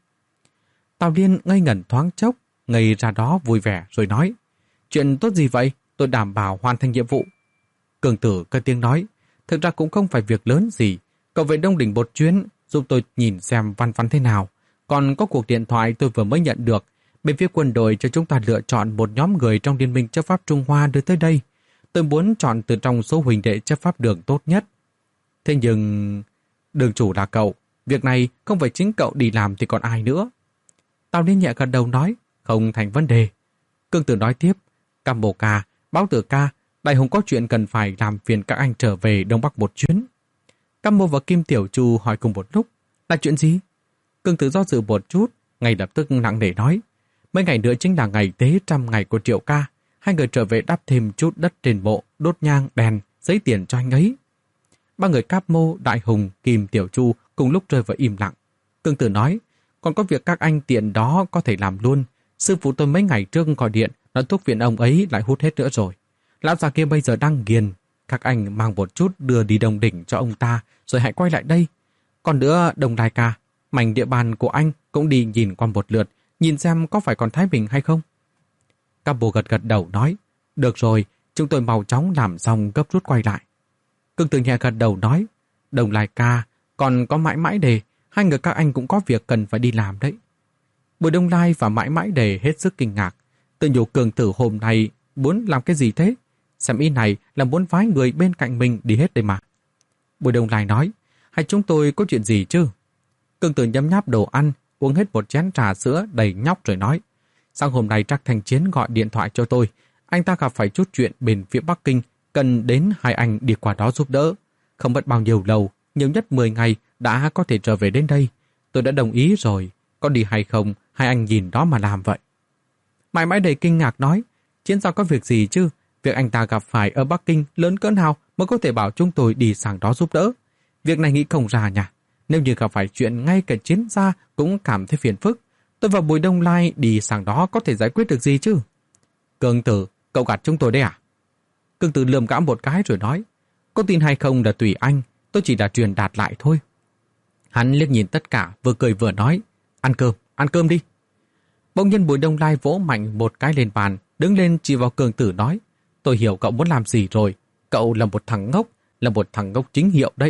Tào Liên ngây ngẩn thoáng chốc, ngây ra đó vui vẻ rồi nói, chuyện tốt gì vậy? Tôi đảm bảo hoàn thành nhiệm vụ. Cương Tử cất tiếng nói, thực ra cũng không phải việc lớn gì. Cậu về Đông Đỉnh một chuyến, giúp tôi nhìn xem văn văn thế nào. Còn có cuộc điện thoại tôi vừa mới nhận được. Bên phía quân đội cho chúng ta lựa chọn một nhóm người trong Liên minh chấp pháp Trung Hoa đưa tới đây. Tôi muốn chọn từ trong số huynh đệ chấp pháp Đường tốt nhất. Thế nhưng... Đường chủ là cậu. Việc này không phải chính cậu đi làm thì còn ai nữa. Tào Liên nhẹ gật đầu nói, không thành vấn đề. Cương Tử nói tiếp, Cam Bồ ca, Báo Tử ca, Đại Hùng có chuyện cần phải làm phiền các anh trở về Đông Bắc một chuyến. Cam Bồ và Kim Tiểu Chu hỏi cùng một lúc, là chuyện gì? Cương Tử do dự một chút, ngay lập tức nặng nề nói, mấy ngày nữa chính là ngày tế trăm ngày của Triệu ca. Hai người trở về đắp thêm chút đất trên mộ, đốt nhang, đèn, giấy tiền cho anh ấy. Ba người Cáp Mô, Đại Hùng, Kim Tiểu Chu cùng lúc rơi vào im lặng. Cương Tử nói, còn có việc các anh tiện đó có thể làm luôn. Sư phụ tôi mấy ngày trước gọi điện, nói thuốc viện ông ấy lại hút hết nữa rồi. Lão già kia bây giờ đang nghiền. Các anh mang một chút đưa đi Đông Đỉnh cho ông ta, rồi hãy quay lại đây. Còn nữa, Đông Đài ca, mảnh địa bàn của anh cũng đi nhìn qua một lượt, nhìn xem có phải còn Thái Bình hay không. Cáp Bồ gật gật đầu nói, được rồi, chúng tôi mau chóng làm xong gấp rút quay lại. Cương Tử nhẹ gật đầu nói, Đồng Lai ca, còn có Mãi Mãi Đề, hai người các anh cũng có việc cần phải đi làm đấy. Bùi Đông Lai và Mãi Mãi Đề hết sức kinh ngạc. Tự nhủ Cường Tử hôm nay muốn làm cái gì thế? Xem ý này là muốn phái người bên cạnh mình đi hết đây mà. Bùi Đông Lai nói, hay chúng tôi có chuyện gì chứ? Cường Tử nhấm nháp đồ ăn, uống hết một chén trà sữa đầy nhóc rồi nói, sáng hôm nay Trác Thành Chiến gọi điện thoại cho tôi. Anh ta gặp phải chút chuyện bên phía Bắc Kinh, cần đến hai anh đi qua đó giúp đỡ. Không mất bao nhiêu lâu, nhiều nhất mười ngày đã có thể trở về đến đây. Tôi đã đồng ý rồi, có đi hay không, hai anh nhìn đó mà làm vậy. Mãi Mãi đầy kinh ngạc nói, Chiến giao có việc gì chứ? Việc anh ta gặp phải ở Bắc Kinh lớn cỡ nào mới có thể bảo chúng tôi đi sang đó giúp đỡ? Việc này nghĩ không ra nhỉ? Nếu như gặp phải chuyện ngay cả Chiến gia cũng cảm thấy phiền phức, tôi và Bùi Đông Lai đi sang đó có thể giải quyết được gì chứ? Cường Tử, cậu gạt chúng tôi đấy à? Cường Tử lườm gã một cái rồi nói, có tin hay không là tùy anh, tôi chỉ đã truyền đạt lại thôi. Hắn liếc nhìn tất cả, vừa cười vừa nói, ăn cơm, ăn cơm đi. Bỗng nhiên Bùi Đông Lai vỗ mạnh một cái lên bàn, đứng lên chỉ vào Cường Tử nói, tôi hiểu cậu muốn làm gì rồi, cậu là một thằng ngốc, là một thằng ngốc chính hiệu đấy.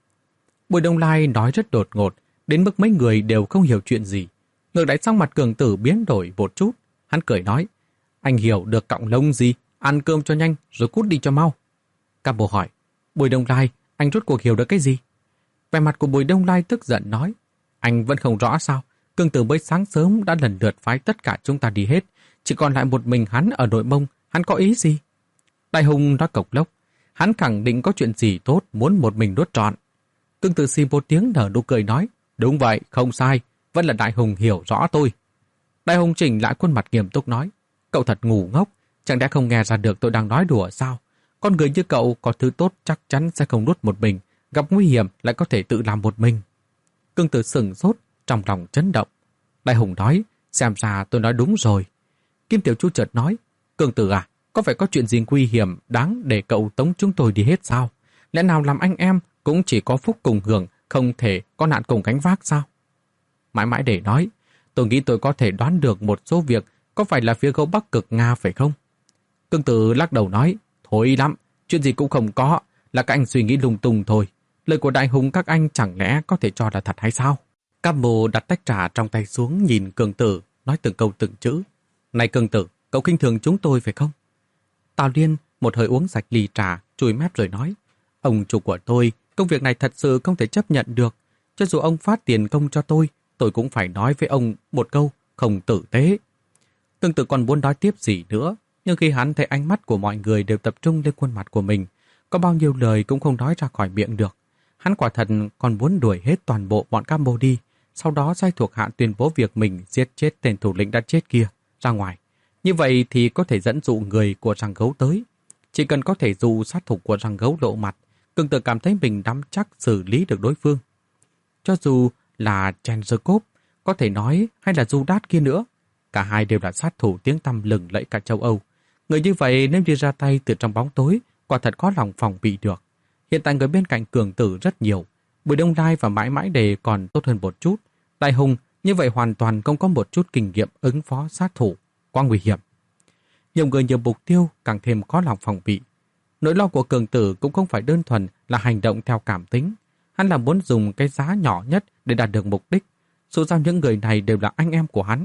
Bùi Đông Lai nói rất đột ngột, đến mức mấy người đều không hiểu chuyện gì. Ngược lại sang mặt Cường Tử biến đổi một chút, hắn cười nói, anh hiểu được cọng lông gì, ăn cơm cho nhanh rồi cút đi cho mau. Cam Bồ hỏi, Bùi Đông Lai, anh rốt cuộc hiểu được cái gì? Vẻ mặt của Bùi Đông Lai tức giận nói, anh vẫn không rõ sao? Cường Tử mới sáng sớm đã lần lượt phái tất cả chúng ta đi hết, chỉ còn lại một mình hắn ở Nội Mông, hắn có ý gì? Đại Hùng nói cộc lốc, hắn khẳng định có chuyện gì tốt muốn một mình đốt trọn. Cường Tử xì một tiếng nở nụ cười nói, đúng vậy, không sai, vẫn là Đại Hùng hiểu rõ tôi. Đại Hùng chỉnh lại khuôn mặt nghiêm túc nói, cậu thật ngu ngốc, chẳng lẽ không nghe ra được tôi đang nói đùa sao? Con người như cậu có thứ tốt chắc chắn sẽ không nuốt một mình, gặp nguy hiểm lại có thể tự làm một mình. Cường Tử sửng sốt, trong lòng chấn động. Đại Hùng nói, xem ra tôi nói đúng rồi. Kim Tiểu Chu chợt nói, Cường Tử à, có phải có chuyện gì nguy hiểm đáng để cậu tống chúng tôi đi hết sao? Lẽ nào làm anh em cũng chỉ có phúc cùng hưởng, không thể có nạn cùng gánh vác sao? Mãi Mãi để nói, tôi nghĩ tôi có thể đoán được một số việc, có phải là phía gấu Bắc Cực Nga phải không? Cường Tử lắc đầu nói, thôi lắm, chuyện gì cũng không có, là các anh suy nghĩ lung tung thôi. Lời của Đại Hùng các anh chẳng lẽ có thể cho là thật hay sao? Cam Bồ đặt tách trà trong tay xuống nhìn Cường Tử, nói từng câu từng chữ. Này Cường Tử, cậu khinh thường chúng tôi phải không? Tào Liên một hơi uống sạch ly trà, chùi mép rồi nói, ông chủ của tôi, công việc này thật sự không thể chấp nhận được. Cho dù ông phát tiền công cho tôi, tôi cũng phải nói với ông một câu, không tử tế. Cường Tử còn muốn nói tiếp gì nữa, nhưng khi hắn thấy ánh mắt của mọi người đều tập trung lên khuôn mặt của mình, có bao nhiêu lời cũng không nói ra khỏi miệng được. Hắn quả thật còn muốn đuổi hết toàn bộ bọn Cam Bồ đi, sau đó sai thuộc hạ tuyên bố việc mình giết chết tên thủ lĩnh đã chết kia ra ngoài. Như vậy thì có thể dẫn dụ người của răng gấu tới. Chỉ cần có thể dụ sát thủ của răng gấu lộ mặt, Cường Tử cảm thấy mình nắm chắc xử lý được đối phương. Cho dù là Chenskov, có thể nói, hay là Judas kia nữa, cả hai đều là sát thủ tiếng tăm lừng lẫy cả châu Âu. Người như vậy nếu đi ra tay từ trong bóng tối, quả thật có lòng phòng bị được. Hiện tại người bên cạnh Cường Tử rất nhiều, Bùi Đông Lai và Mãi Mãi Đề còn tốt hơn một chút. Đại Hùng như vậy hoàn toàn không có một chút kinh nghiệm ứng phó sát thủ, quá nguy hiểm. Nhiều người nhiều mục tiêu càng thêm khó lòng phòng bị. Nỗi lo của Cường Tử cũng không phải đơn thuần là hành động theo cảm tính. Hắn là muốn dùng cái giá nhỏ nhất để đạt được mục đích. Dù sao những người này đều là anh em của hắn.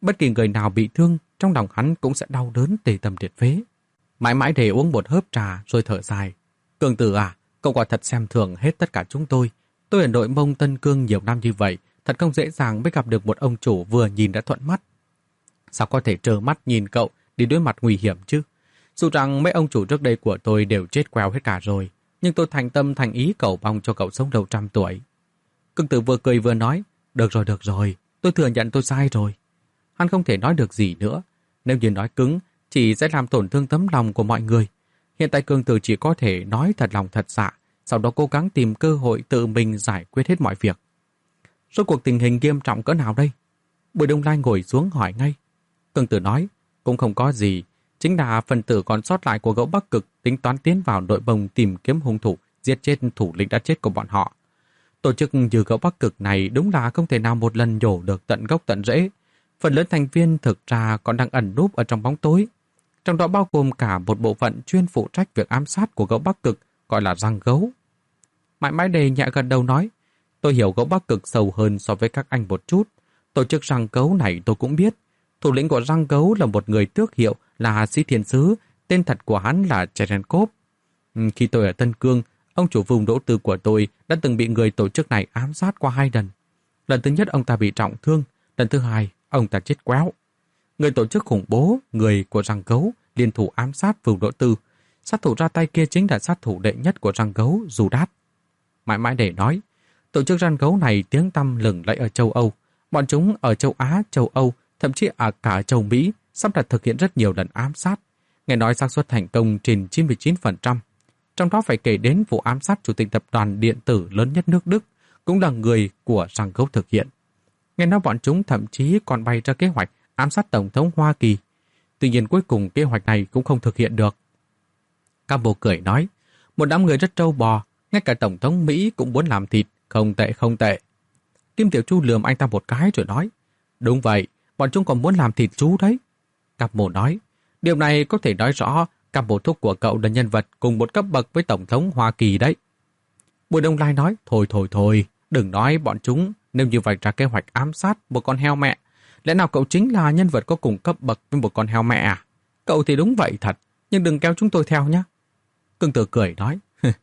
Bất kỳ người nào bị thương, trong lòng hắn cũng sẽ đau đớn tê tâm liệt phế. Mãi mãi để uống một hớp trà rồi thở dài. Cương Tử à, cậu quả thật xem thường hết tất cả chúng tôi. Tôi ở nội Mông Tân Cương nhiều năm như vậy, thật không dễ dàng mới gặp được một ông chủ vừa nhìn đã thuận mắt. Sao có thể trơ mắt nhìn cậu đi đối mặt nguy hiểm chứ? Dù rằng mấy ông chủ trước đây của tôi đều chết queo hết cả rồi, nhưng tôi thành tâm thành ý cầu mong cho cậu sống đầu trăm tuổi. Cương Tử vừa cười vừa nói, được rồi, được rồi, tôi thừa nhận tôi sai rồi. Hắn không thể nói được gì nữa. Nếu như nói cứng, chỉ sẽ làm tổn thương tấm lòng của mọi người. Hiện tại Cương Tử chỉ có thể nói thật lòng thật dạ, sau đó cố gắng tìm cơ hội tự mình giải quyết hết mọi việc. Rốt cuộc tình hình nghiêm trọng cỡ nào đây? Bùi Đông Lai ngồi xuống hỏi ngay. Cương Tử nói, cũng không có gì, chính là phần tử còn sót lại của gấu Bắc Cực tính toán tiến vào nội Mông tìm kiếm hung thủ, giết chết thủ lĩnh đã chết của bọn họ. Tổ chức như gấu Bắc Cực này đúng là không thể nào một lần nhổ được tận gốc tận rễ. Phần lớn thành viên thực ra còn đang ẩn núp ở trong bóng tối. Trong đó bao gồm cả một bộ phận chuyên phụ trách việc ám sát của gấu Bắc Cực, gọi là răng gấu. Mãi mãi đề nhẹ gần đầu nói, tôi hiểu gấu Bắc Cực sâu hơn so với các anh một chút. Tổ chức răng gấu này tôi cũng biết. Thủ lĩnh của răng gấu là một người tước hiệu là Sĩ Thiên Sứ, tên thật của hắn là Cherenkov. Khi tôi ở Tân Cương, ông chủ vùng Đỗ Tư của tôi đã từng bị người tổ chức này ám sát qua hai lần. Lần thứ nhất ông ta bị trọng thương, lần thứ hai ông ta chết quéo. Người tổ chức khủng bố, người của răng gấu, liên thủ ám sát vùng Đỗ Tư. Sát thủ ra tay kia chính là sát thủ đệ nhất của răng gấu, Judas. Mãi mãi để nói, tổ chức răng gấu này tiếng tăm lừng lẫy ở châu Âu. Bọn chúng ở châu Á, châu Âu, thậm chí ở cả châu Mỹ sắp đặt thực hiện rất nhiều lần ám sát. Nghe nói xác suất thành công trên chín mươi chín phần trăm. Trong đó phải kể đến vụ ám sát chủ tịch tập đoàn điện tử lớn nhất nước Đức, cũng là người của răng gấu thực hiện. Nghe nói bọn chúng thậm chí còn bày ra kế hoạch ám sát Tổng thống Hoa Kỳ. Tuy nhiên cuối cùng kế hoạch này cũng không thực hiện được. Campbell cười nói, một đám người rất trâu bò, ngay cả Tổng thống Mỹ cũng muốn làm thịt, không tệ không tệ. Kim Tiểu Chu lườm anh ta một cái rồi nói, đúng vậy, bọn chúng còn muốn làm thịt chú đấy. Campbell nói, điều này có thể nói rõ Campbell thúc của cậu là nhân vật cùng một cấp bậc với Tổng thống Hoa Kỳ đấy. Bùi Đông Lai nói, thôi thôi thôi, đừng nói bọn chúng, nếu như vạch ra kế hoạch ám sát một con heo mẹ, lẽ nào cậu chính là nhân vật có cùng cấp bậc với một con heo mẹ à? Cậu thì đúng vậy thật, nhưng đừng kéo chúng tôi theo nhé. Cương Tử cười nói,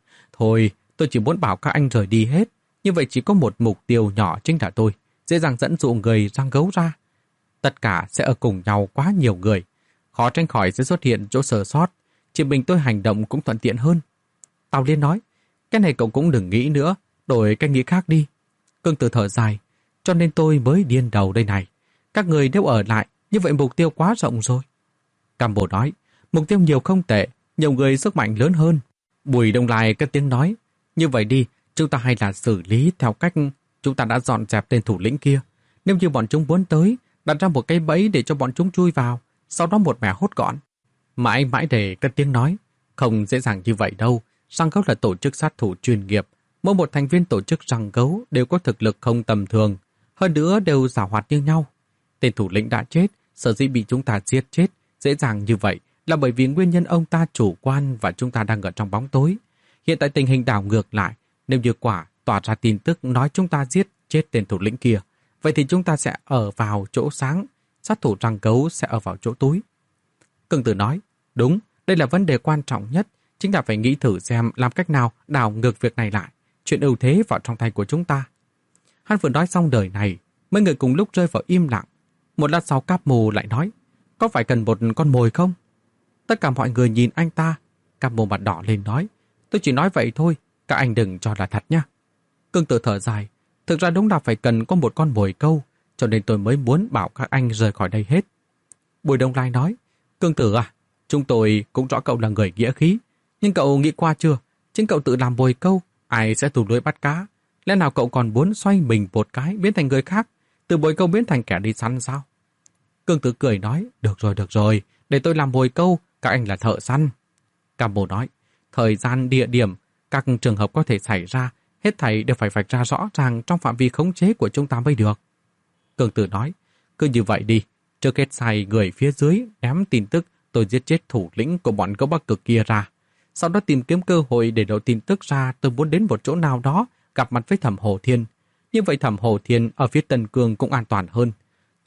thôi, tôi chỉ muốn bảo các anh rời đi hết, như vậy chỉ có một mục tiêu nhỏ chính là tôi, dễ dàng dẫn dụ người răng gấu ra. Tất cả sẽ ở cùng nhau quá nhiều người, khó tránh khỏi sẽ xuất hiện chỗ sơ sót, chỉ mình tôi hành động cũng thuận tiện hơn. Tào Liên nói, cái này cậu cũng đừng nghĩ nữa, đổi cách nghĩ khác đi. Cương Tử thở dài, cho nên tôi mới điên đầu đây này. Các người nếu ở lại, như vậy mục tiêu quá rộng rồi. Campbell nói, mục tiêu nhiều không tệ, nhiều người sức mạnh lớn hơn. Bùi Đông Lai cất tiếng nói, như vậy đi, chúng ta hay là xử lý theo cách chúng ta đã dọn dẹp tên thủ lĩnh kia. Nếu như bọn chúng muốn tới, đặt ra một cái bẫy để cho bọn chúng chui vào, sau đó một mẻ hốt gọn. Mãi mãi để cất tiếng nói, không dễ dàng như vậy đâu. Răng gấu là tổ chức sát thủ chuyên nghiệp. Mỗi một thành viên tổ chức răng gấu đều có thực lực không tầm thường. Hơn nữa đều giàu hoạt như nhau. Tên thủ lĩnh đã chết, sở dĩ bị chúng ta giết chết dễ dàng như vậy là bởi vì nguyên nhân ông ta chủ quan và chúng ta đang ở trong bóng tối. Hiện tại tình hình đảo ngược lại, nếu như quả tỏa ra tin tức nói chúng ta giết chết tên thủ lĩnh kia, vậy thì chúng ta sẽ ở vào chỗ sáng, sát thủ răng gấu sẽ ở vào chỗ tối. Cương Tử nói, đúng, đây là vấn đề quan trọng nhất, chính là phải nghĩ thử xem làm cách nào đảo ngược việc này lại, chuyện ưu thế vào trong tay của chúng ta. Hắn vừa nói xong đời này, mấy người cùng lúc rơi vào im lặng. Một lát sau Cáp Mù lại nói, có phải cần một con mồi không? Tất cả mọi người nhìn anh ta. Cáp Mù mặt đỏ lên nói, tôi chỉ nói vậy thôi, các anh đừng cho là thật nha. Cương Tử thở dài, thực ra đúng là phải cần có một con mồi câu, cho nên tôi mới muốn bảo các anh rời khỏi đây hết. Bùi Đông Lai nói, Cương Tử à, chúng tôi cũng rõ cậu là người nghĩa khí, nhưng cậu nghĩ qua chưa? Chính cậu tự làm mồi câu, ai sẽ tù lưới bắt cá? Lẽ nào cậu còn muốn xoay mình một cái biến thành người khác, từ mồi câu biến thành kẻ đi săn sao? Cương Tử cười nói, được rồi, được rồi, để tôi làm mồi câu, các anh là thợ săn. Campbell nói, thời gian, địa điểm, các trường hợp có thể xảy ra, hết thảy đều phải vạch ra rõ ràng trong phạm vi khống chế của chúng ta mới được. Cương Tử nói, cứ như vậy đi, trước hết sai người phía dưới ném tin tức tôi giết chết thủ lĩnh của bọn gấu Bắc Cực kia ra. Sau đó tìm kiếm cơ hội để lộ tin tức ra tôi muốn đến một chỗ nào đó gặp mặt với Thẩm Hồ Thiên. Như vậy Thẩm Hồ Thiên ở phía Tân Cương cũng an toàn hơn.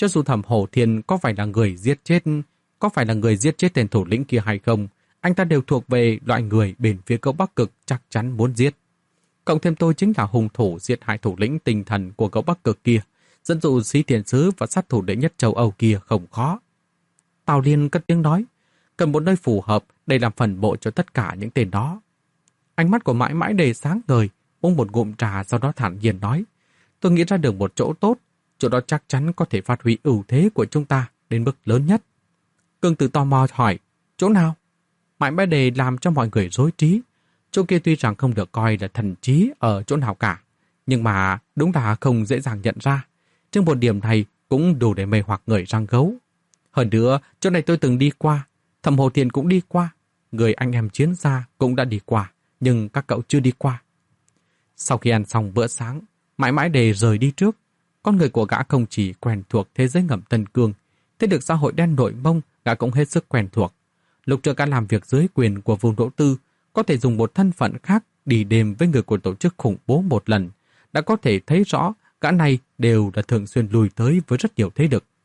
Cho dù Thẩm Hổ Thiên có phải là người giết chết, có phải là người giết chết tên thủ lĩnh kia hay không, anh ta đều thuộc về loại người bên phía Gấu Bắc Cực chắc chắn muốn giết. Cộng thêm tôi chính là hung thủ giết hại thủ lĩnh tinh thần của Gấu Bắc Cực kia, dẫn dụ Xí Thiền Sứ và sát thủ đệ nhất châu Âu kia không khó. Tào Liên cất tiếng nói, cần một nơi phù hợp để làm phần bộ cho tất cả những tên đó. Ánh mắt của Mãi Mãi Đề sáng ngời, uống một ngụm trà sau đó thản nhiên nói, tôi nghĩ ra được một chỗ tốt, chỗ đó chắc chắn có thể phát huy ưu thế của chúng ta đến mức lớn nhất. Cương Tử tò mò hỏi, chỗ nào? Mãi Mãi Đề làm cho mọi người rối trí. Chỗ kia tuy rằng không được coi là thần trí ở chỗ nào cả, nhưng mà đúng là không dễ dàng nhận ra. Trên một điểm này cũng đủ để mê hoặc người răng gấu. Hơn nữa, chỗ này tôi từng đi qua, Thẩm Hổ Thiên cũng đi qua, người anh em chiến gia cũng đã đi qua, nhưng các cậu chưa đi qua. Sau khi ăn xong bữa sáng, Mãi Mãi Đề rời đi trước. Con người của gã không chỉ quen thuộc thế giới ngầm Tân Cương, thế được xã hội đen nội Mông gã cũng hết sức quen thuộc. Lúc trước gã làm việc dưới quyền của Vương Đỗ Tư, có thể dùng một thân phận khác đi đêm với người của tổ chức khủng bố một lần, đã có thể thấy rõ gã này đều đã thường xuyên lùi tới với rất nhiều thế lực.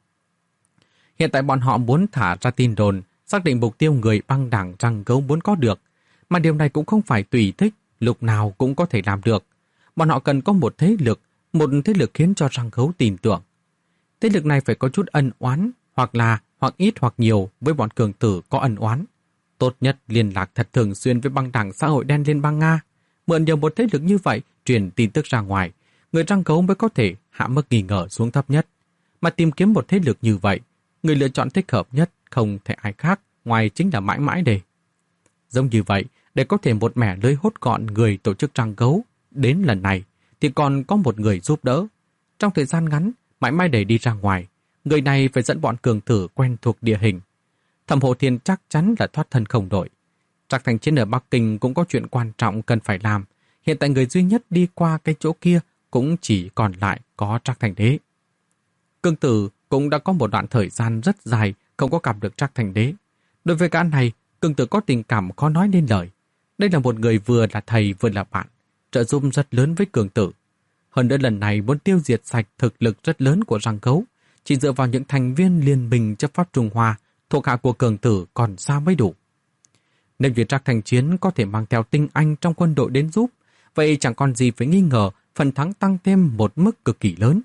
Hiện tại bọn họ muốn thả ra tin đồn, xác định mục tiêu người băng đảng răng gấu muốn có được, mà điều này cũng không phải tùy thích, lúc nào cũng có thể làm được. Bọn họ cần có một thế lực, một thế lực khiến cho răng gấu tin tưởng. Thế lực này phải có chút ân oán, hoặc là hoặc ít hoặc nhiều với bọn cường tử có ân oán. Tốt nhất liên lạc thật thường xuyên với băng đảng xã hội đen Liên bang Nga. Mượn nhờ một thế lực như vậy truyền tin tức ra ngoài, người răng gấu mới có thể hạ mức nghi ngờ xuống thấp nhất. Mà tìm kiếm một thế lực như vậy, người lựa chọn thích hợp nhất không thể ai khác ngoài chính là Mãi Mãi Đề. Giống như vậy, để có thể một mẻ lưới hốt gọn người tổ chức răng gấu, đến lần này thì còn có một người giúp đỡ. Trong thời gian ngắn, Mãi Mãi Đề đi ra ngoài, người này phải dẫn bọn cường tử quen thuộc địa hình. Thẩm Hổ Thiên chắc chắn là thoát thân không đổi. Trạc Thành Chiến ở Bắc Kinh cũng có chuyện quan trọng cần phải làm. Hiện tại người duy nhất đi qua cái chỗ kia cũng chỉ còn lại có Trác Thành Đế. Cương Tử cũng đã có một đoạn thời gian rất dài không có gặp được Trác Thành Đế. Đối với gã này, Cương Tử có tình cảm khó nói nên lời. Đây là một người vừa là thầy vừa là bạn, trợ giúp rất lớn với Cương Tử. Hơn nữa lần này muốn tiêu diệt sạch thực lực rất lớn của răng gấu, chỉ dựa vào những thành viên liên minh chấp pháp Trung Hoa thuộc hạ của Cương Tử còn xa mới đủ. Nên việc Trác Thành Chiến có thể mang theo tinh anh trong quân đội đến giúp, vậy chẳng còn gì phải nghi ngờ phần thắng tăng thêm một mức cực kỳ lớn.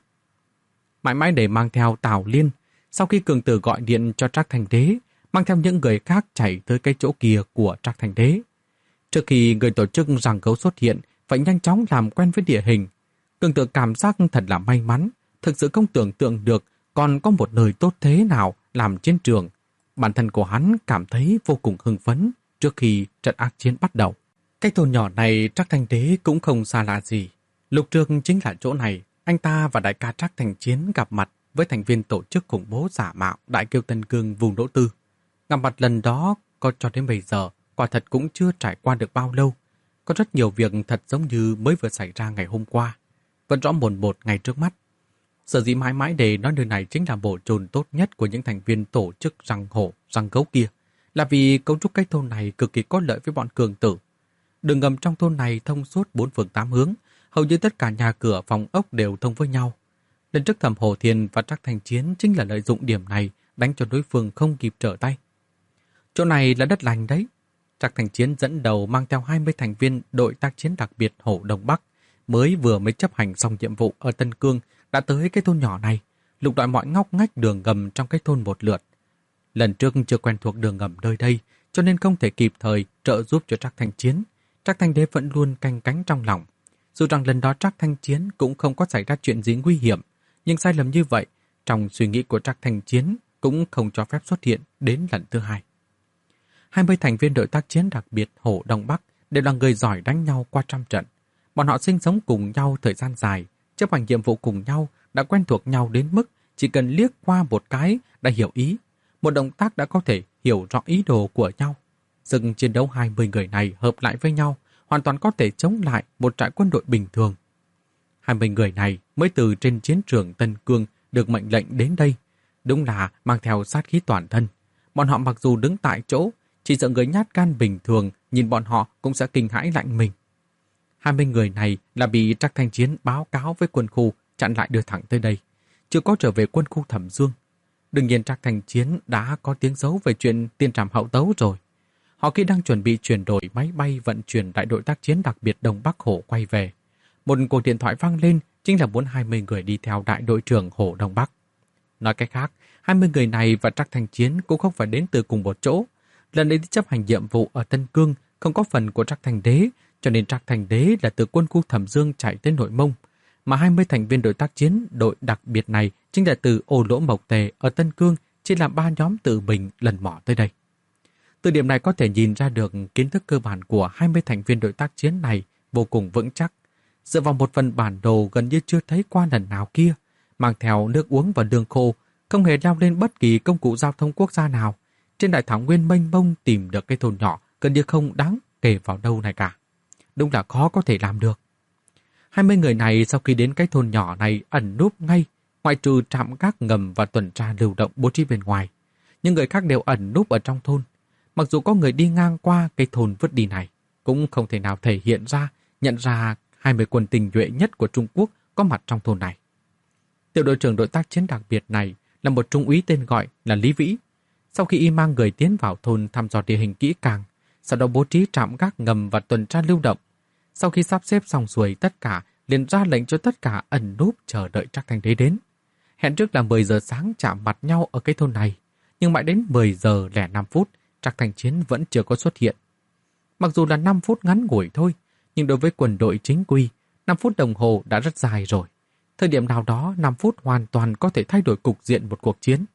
Mãi Mãi Đề mang theo Tào Liên, sau khi Cương Tử gọi điện cho Trác Thành Đế, mang theo những người khác chạy tới cái chỗ kia của Trác Thành Đế. Trước khi người tổ chức răng gấu xuất hiện, phải nhanh chóng làm quen với địa hình. Cương Tử cảm giác thật là may mắn, thực sự không tưởng tượng được còn có một nơi tốt thế nào làm chiến trường. Bản thân của hắn cảm thấy vô cùng hưng phấn trước khi trận ác chiến bắt đầu. Cái thôn nhỏ này Trác Thành Đế cũng không xa lạ gì. Lúc trước chính là chỗ này, anh ta và đại ca Trác Thành Chiến gặp mặt với thành viên tổ chức khủng bố giả mạo Đại Kiêu Tân Cương Vùng Đỗ Tư. Gặp mặt lần đó có cho đến bây giờ, quả thật cũng chưa trải qua được bao lâu. Có rất nhiều việc thật giống như mới vừa xảy ra ngày hôm qua, vẫn rõ mồn một ngày trước mắt. Sở dĩ Mãi Mãi Đề nói nơi này chính là bộ chồn tốt nhất của những thành viên tổ chức răng hổ, răng gấu kia, là vì cấu trúc cái thôn này cực kỳ có lợi với bọn cường tử. Đường ngầm trong thôn này thông suốt bốn phương tám hướng, hầu như tất cả nhà cửa phòng ốc đều thông với nhau. Lần trước Thẩm Hổ Thiên và Trác Thành Chiến chính là lợi dụng điểm này đánh cho đối phương không kịp trở tay. Chỗ này là đất lành đấy. Trác Thành Chiến dẫn đầu mang theo hai mươi thành viên đội tác chiến đặc biệt Hổ Đông Bắc, mới vừa mới chấp hành xong nhiệm vụ ở Tân Cương, đã tới cái thôn nhỏ này, lục lọi mọi ngóc ngách đường ngầm trong cái thôn một lượt. Lần trước chưa quen thuộc đường ngầm nơi đây, cho nên không thể kịp thời trợ giúp cho Trác Thành Chiến. Trác Thành Đế vẫn luôn canh cánh trong lòng. Dù rằng lần đó Trác Thành Chiến cũng không có xảy ra chuyện gì nguy hiểm, nhưng sai lầm như vậy, trong suy nghĩ của Trác Thành Chiến cũng không cho phép xuất hiện đến lần thứ hai. hai mươi thành viên đội tác chiến đặc biệt Hổ Đông Bắc đều là người giỏi đánh nhau qua trăm trận. Bọn họ sinh sống cùng nhau thời gian dài, chấp hành nhiệm vụ cùng nhau, đã quen thuộc nhau đến mức chỉ cần liếc qua một cái đã hiểu ý. Một động tác đã có thể hiểu rõ ý đồ của nhau. Sức chiến đấu hai mươi người này hợp lại với nhau, hoàn toàn có thể chống lại một trại quân đội bình thường. hai mươi người này mới từ trên chiến trường Tân Cương được mệnh lệnh đến đây. Đúng là mang theo sát khí toàn thân. Bọn họ mặc dù đứng tại chỗ, chỉ sợ người nhát gan bình thường nhìn bọn họ cũng sẽ kinh hãi lạnh mình. hai mươi người này là bị Trác Thành Chiến báo cáo với quân khu chặn lại đưa thẳng tới đây. chưa có trở về quân khu Thẩm Dương. Đương nhiên Trác Thành Chiến đã có tiếng xấu về chuyện tiên trảm hậu tấu rồi. Họ khi đang chuẩn bị chuyển đổi máy bay vận chuyển đại đội tác chiến đặc biệt Đông Bắc Hổ quay về. Một cuộc điện thoại vang lên, chính là muốn hai mươi người đi theo đại đội trưởng Hổ Đông Bắc. Nói cách khác, hai mươi người này và Trác Thành Chiến cũng không phải đến từ cùng một chỗ. Lần ấy đi chấp hành nhiệm vụ ở Tân Cương không có phần của Trác Thành Đế, cho nên Trác Thành Đế là từ quân khu Thẩm Dương chạy tới Nội Mông. Mà hai mươi thành viên đội tác chiến đội đặc biệt này chính là từ Ô Lỗ Mộc Tề ở Tân Cương, chỉ làm ba nhóm tự mình lần mò tới đây. Từ điểm này có thể nhìn ra được kiến thức cơ bản của hai mươi thành viên đội tác chiến này vô cùng vững chắc. Dựa vào một phần bản đồ gần như chưa thấy qua lần nào kia, mang theo nước uống và đường khô, không hề leo lên bất kỳ công cụ giao thông quốc gia nào. Trên đại thảo nguyên mênh mông tìm được cái thôn nhỏ gần như không đáng kể vào đâu này cả. Đúng là khó có thể làm được. hai mươi người này sau khi đến cái thôn nhỏ này ẩn núp ngay, ngoại trừ trạm gác ngầm và tuần tra lưu động bố trí bên ngoài. Những người khác đều ẩn núp ở trong thôn. Mặc dù có người đi ngang qua cái thôn vứt đi này, cũng không thể nào thể hiện ra, nhận ra hai mươi quân tinh nhuệ nhất của Trung Quốc có mặt trong thôn này. Tiểu đội trưởng đội tác chiến đặc biệt này là một trung úy tên gọi là Lý Vĩ. Sau khi y mang người tiến vào thôn thăm dò địa hình kỹ càng, sau đó bố trí trạm gác ngầm và tuần tra lưu động. Sau khi sắp xếp xong xuôi tất cả, liền ra lệnh cho tất cả ẩn núp chờ đợi Trác Thành Đế đến. Hẹn trước là mười giờ sáng chạm mặt nhau ở cái thôn này, nhưng mãi đến mười giờ lẻ năm phút, Trác Thành Chiến vẫn chưa có xuất hiện. Mặc dù là năm phút ngắn ngủi thôi, nhưng đối với quân đội chính quy, năm phút đồng hồ đã rất dài rồi. Thời điểm nào đó, năm phút hoàn toàn có thể thay đổi cục diện một cuộc chiến.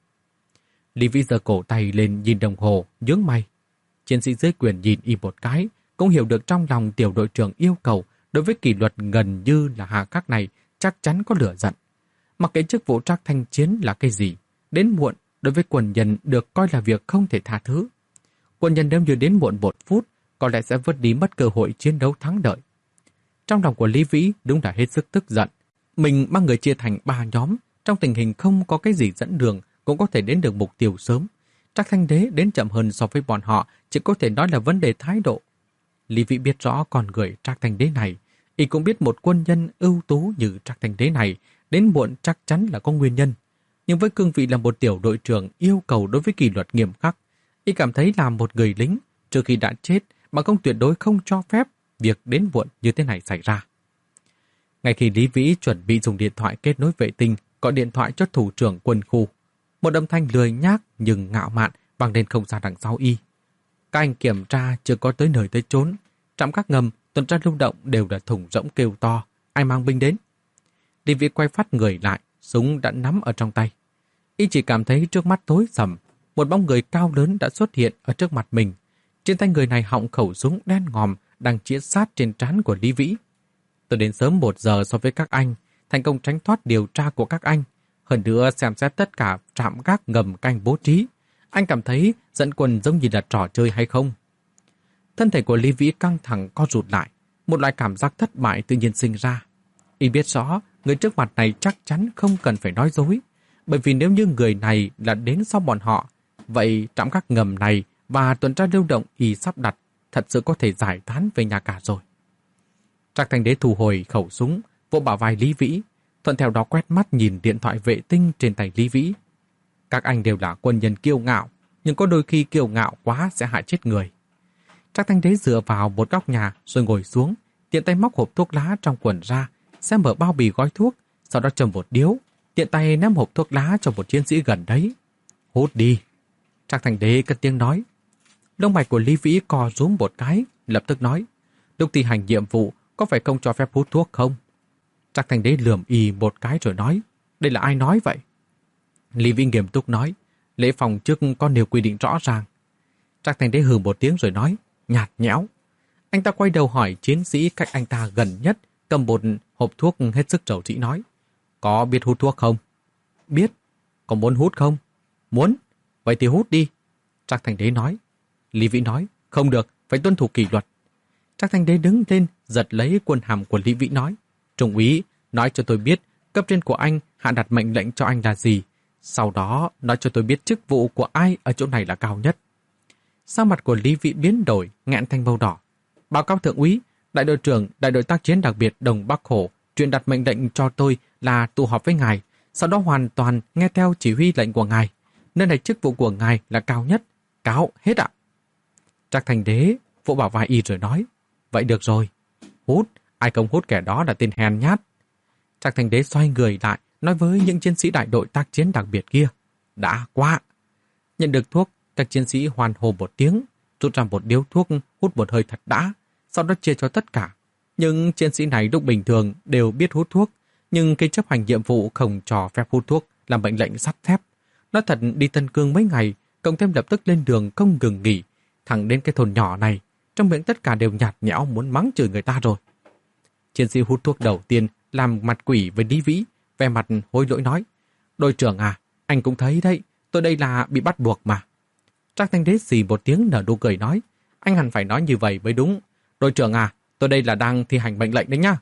Lý Vĩ giơ cổ tay lên nhìn đồng hồ, nhướng mày. Chiến sĩ dưới quyền nhìn y một cái, cũng hiểu được trong lòng tiểu đội trưởng yêu cầu đối với kỷ luật gần như là hà khắc này chắc chắn có lửa giận. Mặc kệ chức vụ Trác Thành Chiến là cái gì, đến muộn đối với quân nhân được coi là việc không thể tha thứ. Quân nhân nếu như đến muộn một phút, có lẽ sẽ vứt đi mất cơ hội chiến đấu thắng đợi. Trong lòng của Lý Vĩ đúng là hết sức tức giận. Mình mang người chia thành ba nhóm, trong tình hình không có cái gì dẫn đường cũng có thể đến được mục tiêu sớm. Trác Thành Đế đến chậm hơn so với bọn họ, chỉ có thể nói là vấn đề thái độ. Lý Vĩ biết rõ con người Trác Thành Đế này, y cũng biết một quân nhân ưu tú như Trác Thành Đế này đến muộn chắc chắn là có nguyên nhân. Nhưng với cương vị là một tiểu đội trưởng yêu cầu đối với kỷ luật nghiêm khắc, y cảm thấy làm một người lính trước khi đã chết mà không tuyệt đối không cho phép việc đến muộn như thế này xảy ra. Ngay khi Lý Vĩ chuẩn bị dùng điện thoại kết nối vệ tinh, gọi điện thoại cho thủ trưởng quân khu, một âm thanh lười nhác nhưng ngạo mạn vang lên không xa đằng sau y. Các anh kiểm tra chưa có tới nơi tới chốn, trạm các ngầm, tuần tra lưu động đều là thủng rỗng kêu to, ai mang binh đến. Lý Vĩ quay phát người lại, súng đã nắm ở trong tay. Y chỉ cảm thấy trước mắt tối sầm, một bóng người cao lớn đã xuất hiện ở trước mặt mình. Trên tay người này họng khẩu súng đen ngòm đang chĩa sát trên trán của Lý Vĩ. Tôi đến sớm một giờ so với các anh, thành công tránh thoát điều tra của các anh. Hơn nữa xem xét tất cả trạm gác ngầm canh bố trí. Anh cảm thấy dẫn quân giống như là trò chơi hay không? Thân thể của Lý Vĩ căng thẳng co rụt lại. Một loại cảm giác thất bại tự nhiên sinh ra. Y biết rõ, người trước mặt này chắc chắn không cần phải nói dối. Bởi vì nếu như người này là đến sau bọn họ, vậy trạm gác ngầm này và tuần tra lưu động y sắp đặt thật sự có thể giải tán về nhà cả rồi. Trác Thành Đế thu hồi khẩu súng, vỗ bả vai Lý Vĩ, thuận theo đó quét mắt nhìn điện thoại vệ tinh trên tay Lý Vĩ. Các anh đều là quân nhân kiêu ngạo, nhưng có đôi khi kiêu ngạo quá sẽ hại chết người. Trác Thành Đế dựa vào một góc nhà rồi ngồi xuống, tiện tay móc hộp thuốc lá trong quần ra, xem mở bao bì gói thuốc, sau đó châm một điếu, tiện tay ném hộp thuốc lá cho một chiến sĩ gần đấy. Hút đi. Trác Thành Đế cất tiếng nói. Lông mày của Lý Vĩ co rúm một cái, lập tức nói, lúc thi hành nhiệm vụ có phải không cho phép hút thuốc không? Trác Thành Đế lườm y một cái rồi nói, đây là ai nói vậy? Lý Vĩ nghiêm túc nói, lễ phòng trước có nêu quy định rõ ràng. Trác Thành Đế hừ một tiếng rồi nói, nhạt nhẽo. Anh ta quay đầu hỏi chiến sĩ cách anh ta gần nhất, cầm một hộp thuốc hết sức rầu rĩ nói, có biết hút thuốc không? Biết. Có muốn hút không? Muốn. Vậy thì hút đi. Trác Thành Đế nói. Lý Vĩ nói, không được, phải tuân thủ kỷ luật. Trác Thành Đế đứng lên, giật lấy quân hàm của Lý Vĩ nói, Trung úy, nói cho tôi biết cấp trên của anh hạ đặt mệnh lệnh cho anh là gì. Sau đó nói cho tôi biết chức vụ của ai ở chỗ này là cao nhất. Sắc mặt của Lý Vĩ biến đổi, nghẹn thành màu đỏ. Báo cáo thượng úy, đại đội trưởng đại đội tác chiến đặc biệt Đông Bắc Hổ truyền đặt mệnh lệnh cho tôi là tụ họp với ngài, sau đó hoàn toàn nghe theo chỉ huy lệnh của ngài. Nơi này chức vụ của ngài là cao nhất. Cáo hết ạ. Trác Thành Đế vỗ vào vai y rồi nói, vậy được rồi. Hút, ai không hút kẻ đó là tên hèn nhát. Trác Thành Đế xoay người lại, nói với những chiến sĩ đại đội tác chiến đặc biệt kia, đã quá. Nhận được thuốc, các chiến sĩ hoan hô một tiếng, rút ra một điếu thuốc, hút một hơi thật đã, sau đó chia cho tất cả. Nhưng chiến sĩ này lúc bình thường đều biết hút thuốc, nhưng khi chấp hành nhiệm vụ không cho phép hút thuốc là mệnh lệnh sắt thép. Nói thật, đi Tân Cương mấy ngày, cộng thêm lập tức lên đường không ngừng nghỉ, thẳng đến cái thôn nhỏ này, trong miệng tất cả đều nhạt nhẽo muốn mắng chửi người ta rồi. Chiến sĩ hút thuốc đầu tiên làm mặt quỷ với Lý Vĩ, vẻ mặt hối lỗi nói, đội trưởng à, anh cũng thấy đấy, tôi đây là bị bắt buộc mà. Trác Thành Đế xì một tiếng nở nụ cười nói, anh hẳn phải nói như vậy mới đúng. Đội trưởng à, tôi đây là đang thi hành mệnh lệnh đấy nhá.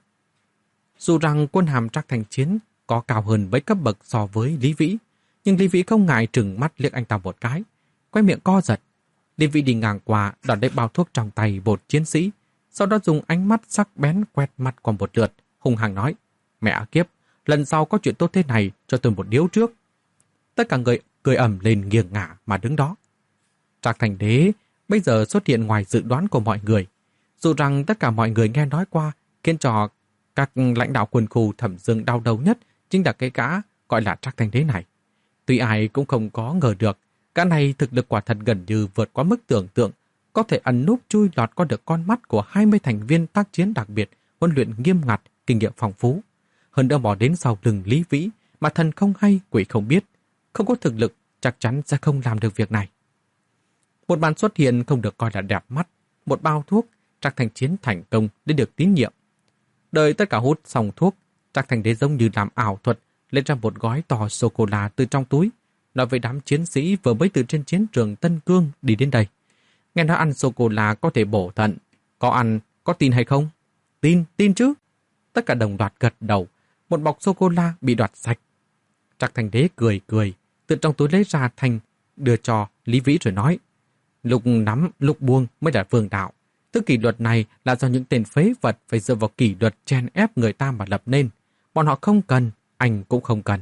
Dù rằng quân hàm Trác Thành Chiến có cao hơn mấy cấp bậc so với Lý Vĩ, nhưng Lý Vĩ không ngại trừng mắt liếc anh ta một cái, quay miệng co giật. Lý Vĩ đi ngang qua đoạt lấy bao thuốc trong tay một chiến sĩ, sau đó dùng ánh mắt sắc bén quét mặt qua một lượt, hung hăng nói, mẹ kiếp, lần sau có chuyện tốt thế này cho tôi một điếu trước. Tất cả người cười ầm lên nghiêng ngả mà đứng đó. Trác Thành Đế bây giờ xuất hiện ngoài dự đoán của mọi người. Dù rằng tất cả mọi người nghe nói qua, khiến cho các lãnh đạo quân khu Thẩm Dương đau đầu nhất chính là cái gã gọi là Trác Thành Đế này. Tuy ai cũng không có ngờ được, gã này thực lực quả thật gần như vượt quá mức tưởng tượng, có thể ẩn núp chui lọt qua được con mắt của hai mươi thành viên tác chiến đặc biệt, huấn luyện nghiêm ngặt, kinh nghiệm phong phú. Hơn nữa bỏ đến sau lưng Lý Vĩ, mà thần không hay, quỷ không biết. Không có thực lực, chắc chắn sẽ không làm được việc này. Một màn xuất hiện không được coi là đẹp mắt. Một bao thuốc, Trác Thành Chiến thành công để được tín nhiệm. Đợi tất cả hút xong thuốc, Trác Thành Đế giống như làm ảo thuật, lấy ra một gói to sô-cô-la từ trong túi, nói với đám chiến sĩ vừa mới từ trên chiến trường Tân Cương đi đến đây. Nghe nói ăn sô-cô-la có thể bổ thận. Có ăn, có tin hay không? Tin, tin chứ. Tất cả đồng loạt gật đầu. Một bọc sô-cô-la bị đoạt sạch. Trác Thành Đế cười cười, từ trong túi lấy ra thành, đưa cho Lý Vĩ rồi nói, lúc nắm, lúc buông mới là vương đạo. Thứ kỷ luật này là do những tên phế vật phải dựa vào kỷ luật chen ép người ta mà lập nên. Bọn họ không cần, anh cũng không cần.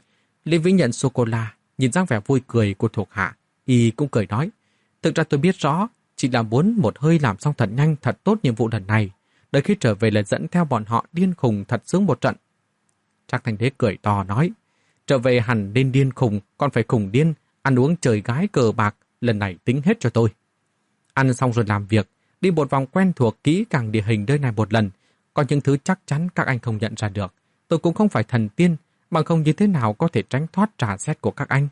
Lý Vĩ nhận sô-cô-la, nhìn dáng vẻ vui cười của thuộc hạ, y cũng cười nói, thực ra tôi biết rõ, chỉ là muốn một hơi làm xong thật nhanh, thật tốt nhiệm vụ lần này. Đợi khi trở về là dẫn theo bọn họ điên khùng thật sướng một trận. Trác Thành Đế cười to nói, trở về hẳn nên điên khùng, còn phải khùng điên, ăn uống trời gái cờ bạc, lần này tính hết cho tôi. Ăn xong rồi làm việc, đi một vòng quen thuộc kỹ càng địa hình nơi này một lần, có những thứ chắc chắn các anh không nhận ra được. Tôi cũng không phải thần tiên, bằng không như thế nào có thể tránh thoát trà xét của các anh.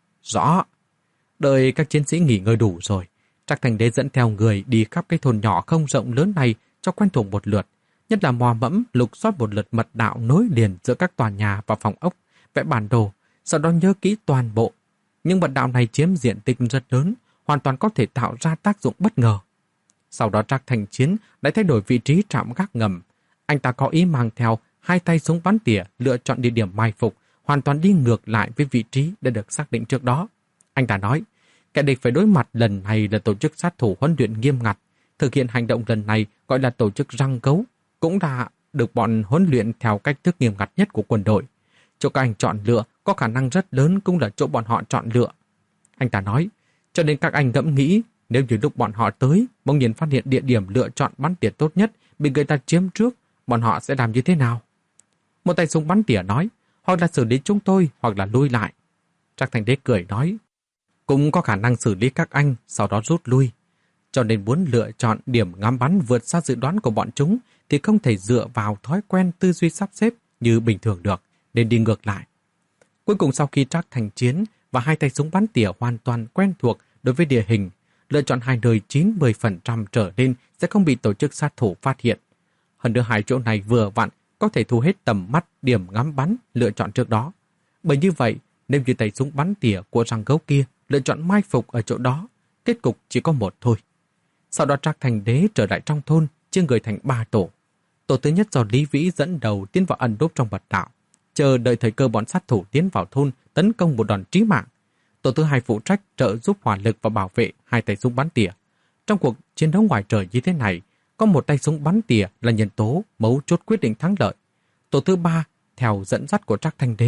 Rõ. Đợi các chiến sĩ nghỉ ngơi đủ rồi, Trác Thành Đế dẫn theo người đi khắp cái thôn nhỏ không rộng lớn này cho quen thuộc một lượt, nhất là mò mẫm lục soát một lượt mật đạo nối liền giữa các tòa nhà và phòng ốc, vẽ bản đồ, sau đó nhớ kỹ toàn bộ. Nhưng mật đạo này chiếm diện tích rất lớn, hoàn toàn có thể tạo ra tác dụng bất ngờ. Sau đó Trác Thành Chiến đã thay đổi vị trí trạm gác ngầm. Anh ta có ý mang theo hai tay súng bắn tỉa, lựa chọn địa điểm mai phục, hoàn toàn đi ngược lại với vị trí đã được xác định trước đó. Anh ta nói, kẻ địch phải đối mặt lần này là tổ chức sát thủ huấn luyện nghiêm ngặt. Thực hiện hành động lần này gọi là tổ chức răng cấu, cũng đã được bọn huấn luyện theo cách thức nghiêm ngặt nhất của quân đội. Chỗ các anh chọn lựa có khả năng rất lớn cũng là chỗ bọn họ chọn lựa. Anh ta nói, cho nên các anh ngẫm nghĩ, nếu như lúc bọn họ tới, bỗng nhiên phát hiện địa điểm lựa chọn bắn tỉa tốt nhất bị người ta chiếm trước, bọn họ sẽ làm như thế nào? Một tay súng bắn tỉa nói, hoặc là xử lý chúng tôi, hoặc là lui lại. Trác Thành Đế cười nói, cũng có khả năng xử lý các anh, sau đó rút lui. Cho nên muốn lựa chọn điểm ngắm bắn vượt xa dự đoán của bọn chúng thì không thể dựa vào thói quen tư duy sắp xếp như bình thường được, nên đi ngược lại. Cuối cùng sau khi Trác Thành Chiến và hai tay súng bắn tỉa hoàn toàn quen thuộc đối với địa hình, lựa chọn hai nơi chín mươi phần trăm trở lên sẽ không bị tổ chức sát thủ phát hiện. Hơn nữa hai chỗ này vừa vặn có thể thu hết tầm mắt điểm ngắm bắn lựa chọn trước đó. Bởi như vậy, nếu như tay súng bắn tỉa của răng gấu kia lựa chọn mai phục ở chỗ đó, kết cục chỉ có một thôi. Sau đó Trác Thành Đế trở lại trong thôn, chia người thành ba tổ. Tổ thứ nhất do Lý Vĩ dẫn đầu tiến vào ẩn núp trong mật đạo, chờ đợi thời cơ bọn sát thủ tiến vào thôn tấn công một đòn chí mạng. Tổ thứ hai phụ trách trợ giúp hỏa lực và bảo vệ hai tay súng bắn tỉa. Trong cuộc chiến đấu ngoài trời như thế này, có một tay súng bắn tỉa là nhân tố mấu chốt quyết định thắng lợi. Tổ thứ ba, theo dẫn dắt của Trác Thành Đế,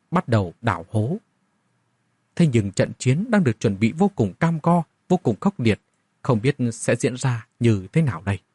bắt đầu đào hố. Thế nhưng trận chiến đang được chuẩn bị vô cùng cam go, vô cùng khốc liệt, không biết sẽ diễn ra như thế nào đây.